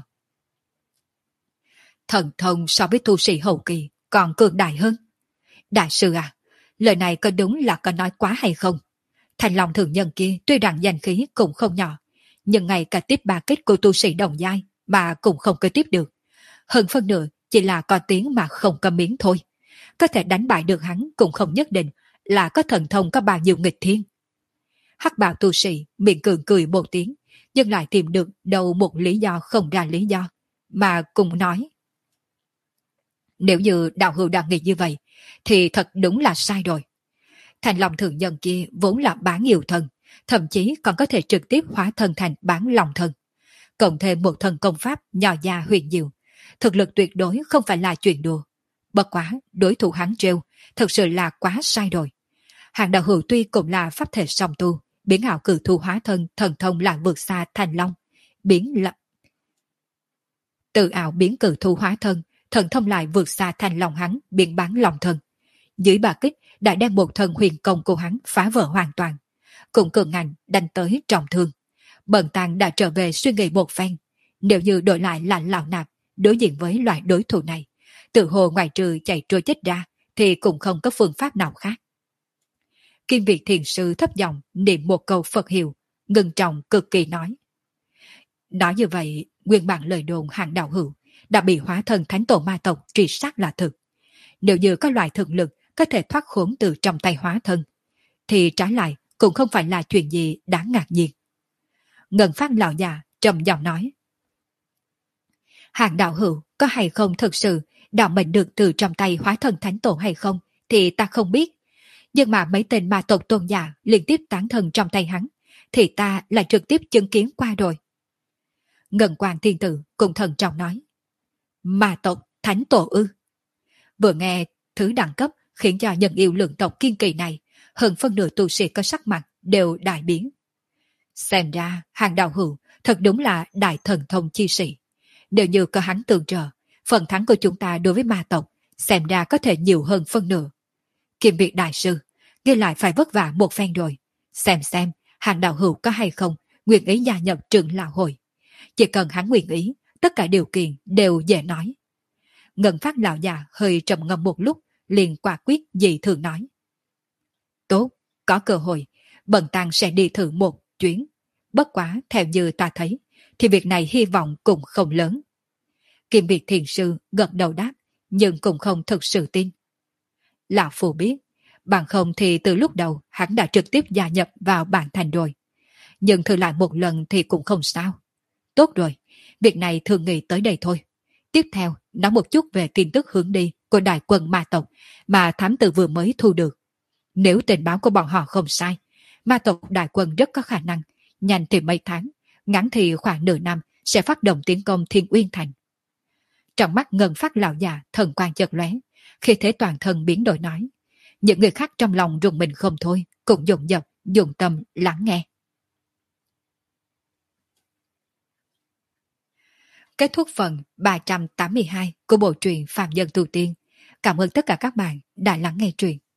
[SPEAKER 1] Thần thông so với tu sĩ hậu kỳ còn cường đại hơn. Đại sư à, lời này có đúng là có nói quá hay không? Thành Long thượng nhân kia tuy rằng danh khí cũng không nhỏ, nhưng ngay cả tiếp ba kích của tu sĩ đồng giai mà cũng không có tiếp được. Hơn phân nửa chỉ là có tiếng mà không có miếng thôi. Có thể đánh bại được hắn cũng không nhất định là có thần thông có bao nhiêu nghịch thiên. Hắc bào tu sĩ miệng cường cười một tiếng, nhưng lại tìm được đâu một lý do không ra lý do, mà cùng nói. Nếu như đạo hữu đang nghĩ như vậy, thì thật đúng là sai rồi. Thành Long thượng nhân kia vốn là bán yêu thần, thậm chí còn có thể trực tiếp hóa thân thành bán lòng thần. Cộng thêm một thần công pháp nhỏ già huyền diệu, thực lực tuyệt đối không phải là chuyện đùa. Bất quá, đối thủ hắn trêu, thực sự là quá sai rồi. Hàng đạo hữu tuy cũng là pháp thể song tu, biến ảo cử thu hóa thân thần thông lại vượt xa Thành Long, biến lập tự ảo biến cử thu hóa thân, thần thông lại vượt xa Thành Long hắn, biến bán lòng thân. Dưới bà kích đã đem một thần huyền công của hắn phá vỡ hoàn toàn, cũng cường ngạnh đánh tới trọng thương. Bần tăng đã trở về suy nghĩ một phen, nếu như đổi lại là lão nạp đối diện với loại đối thủ này, tự hồ ngoài trừ chạy trôi chết ra thì cũng không có phương pháp nào khác. Kim Việt thiền sư thấp giọng niệm một câu Phật hiệu, ngưng trọng cực kỳ nói. Nói như vậy, nguyên bản lời đồn Hàng đạo hữu đã bị hóa thân thánh tổ ma tộc truy sát là thực. Nếu như có loại thực lực có thể thoát khốn từ trong tay hóa thân, thì trái lại cũng không phải là chuyện gì đáng ngạc nhiên. Ngân Phát lão già trầm giọng nói. Hàng đạo hữu có hay không thực sự đạo mệnh được từ trong tay hóa thân thánh tổ hay không thì ta không biết. Nhưng mà mấy tên ma tộc tôn giả liên tiếp tán thần trong tay hắn, thì ta lại trực tiếp chứng kiến qua rồi. Ngân Quan thiên tử cùng thần trọng nói. Ma tộc thánh tổ ư? Vừa nghe thứ đẳng cấp khiến cho nhân yêu lượng tộc kiên kỳ này, hơn phân nửa tu sĩ có sắc mặt đều đại biến. Xem ra Hàng đạo hữu thật đúng là đại thần thông chi sĩ. Nếu như có hắn tương trợ, phần thắng của chúng ta đối với ma tộc xem ra có thể nhiều hơn phân nửa. Kim Việt đại sư, ghi lại phải vất vả một phen rồi. Xem xem Hàng đạo hữu có hay không nguyện ý gia nhập trưởng lão hội. Chỉ cần hắn nguyện ý, tất cả điều kiện đều dễ nói. Ngân Phát lão già hơi trầm ngâm một lúc, liền quả quyết dị thường nói. Tốt, có cơ hội, bần tăng sẽ đi thử một chuyến. Bất quá theo như ta thấy, thì việc này hy vọng cũng không lớn. Kim Việt thiền sư gật đầu đáp, nhưng cũng không thực sự tin. Lão Phu biết, bằng không thì từ lúc đầu hắn đã trực tiếp gia nhập vào bản thành rồi. Nhưng thử lại một lần thì cũng không sao. Tốt rồi, việc này thường nghĩ tới đây thôi. Tiếp theo, nói một chút về tin tức hướng đi của đại quân ma tộc mà thám tử vừa mới thu được. Nếu tình báo của bọn họ không sai, ma tộc đại quân rất có khả năng nhanh thì mấy tháng, ngắn thì khoảng nửa năm sẽ phát động tiến công Thiên Uyên Thành. Trong mắt Ngân Phát lão già thần quang chợt lóe, khi thế toàn thân biến đổi nói. Những người khác trong lòng rùng mình không thôi, cũng dồn dập, dùng tâm lắng nghe. Kết thúc phần ba trăm tám mươi hai của bộ truyện Phạm Nhân Tu Tiên. Cảm ơn tất cả các bạn đã lắng nghe truyện.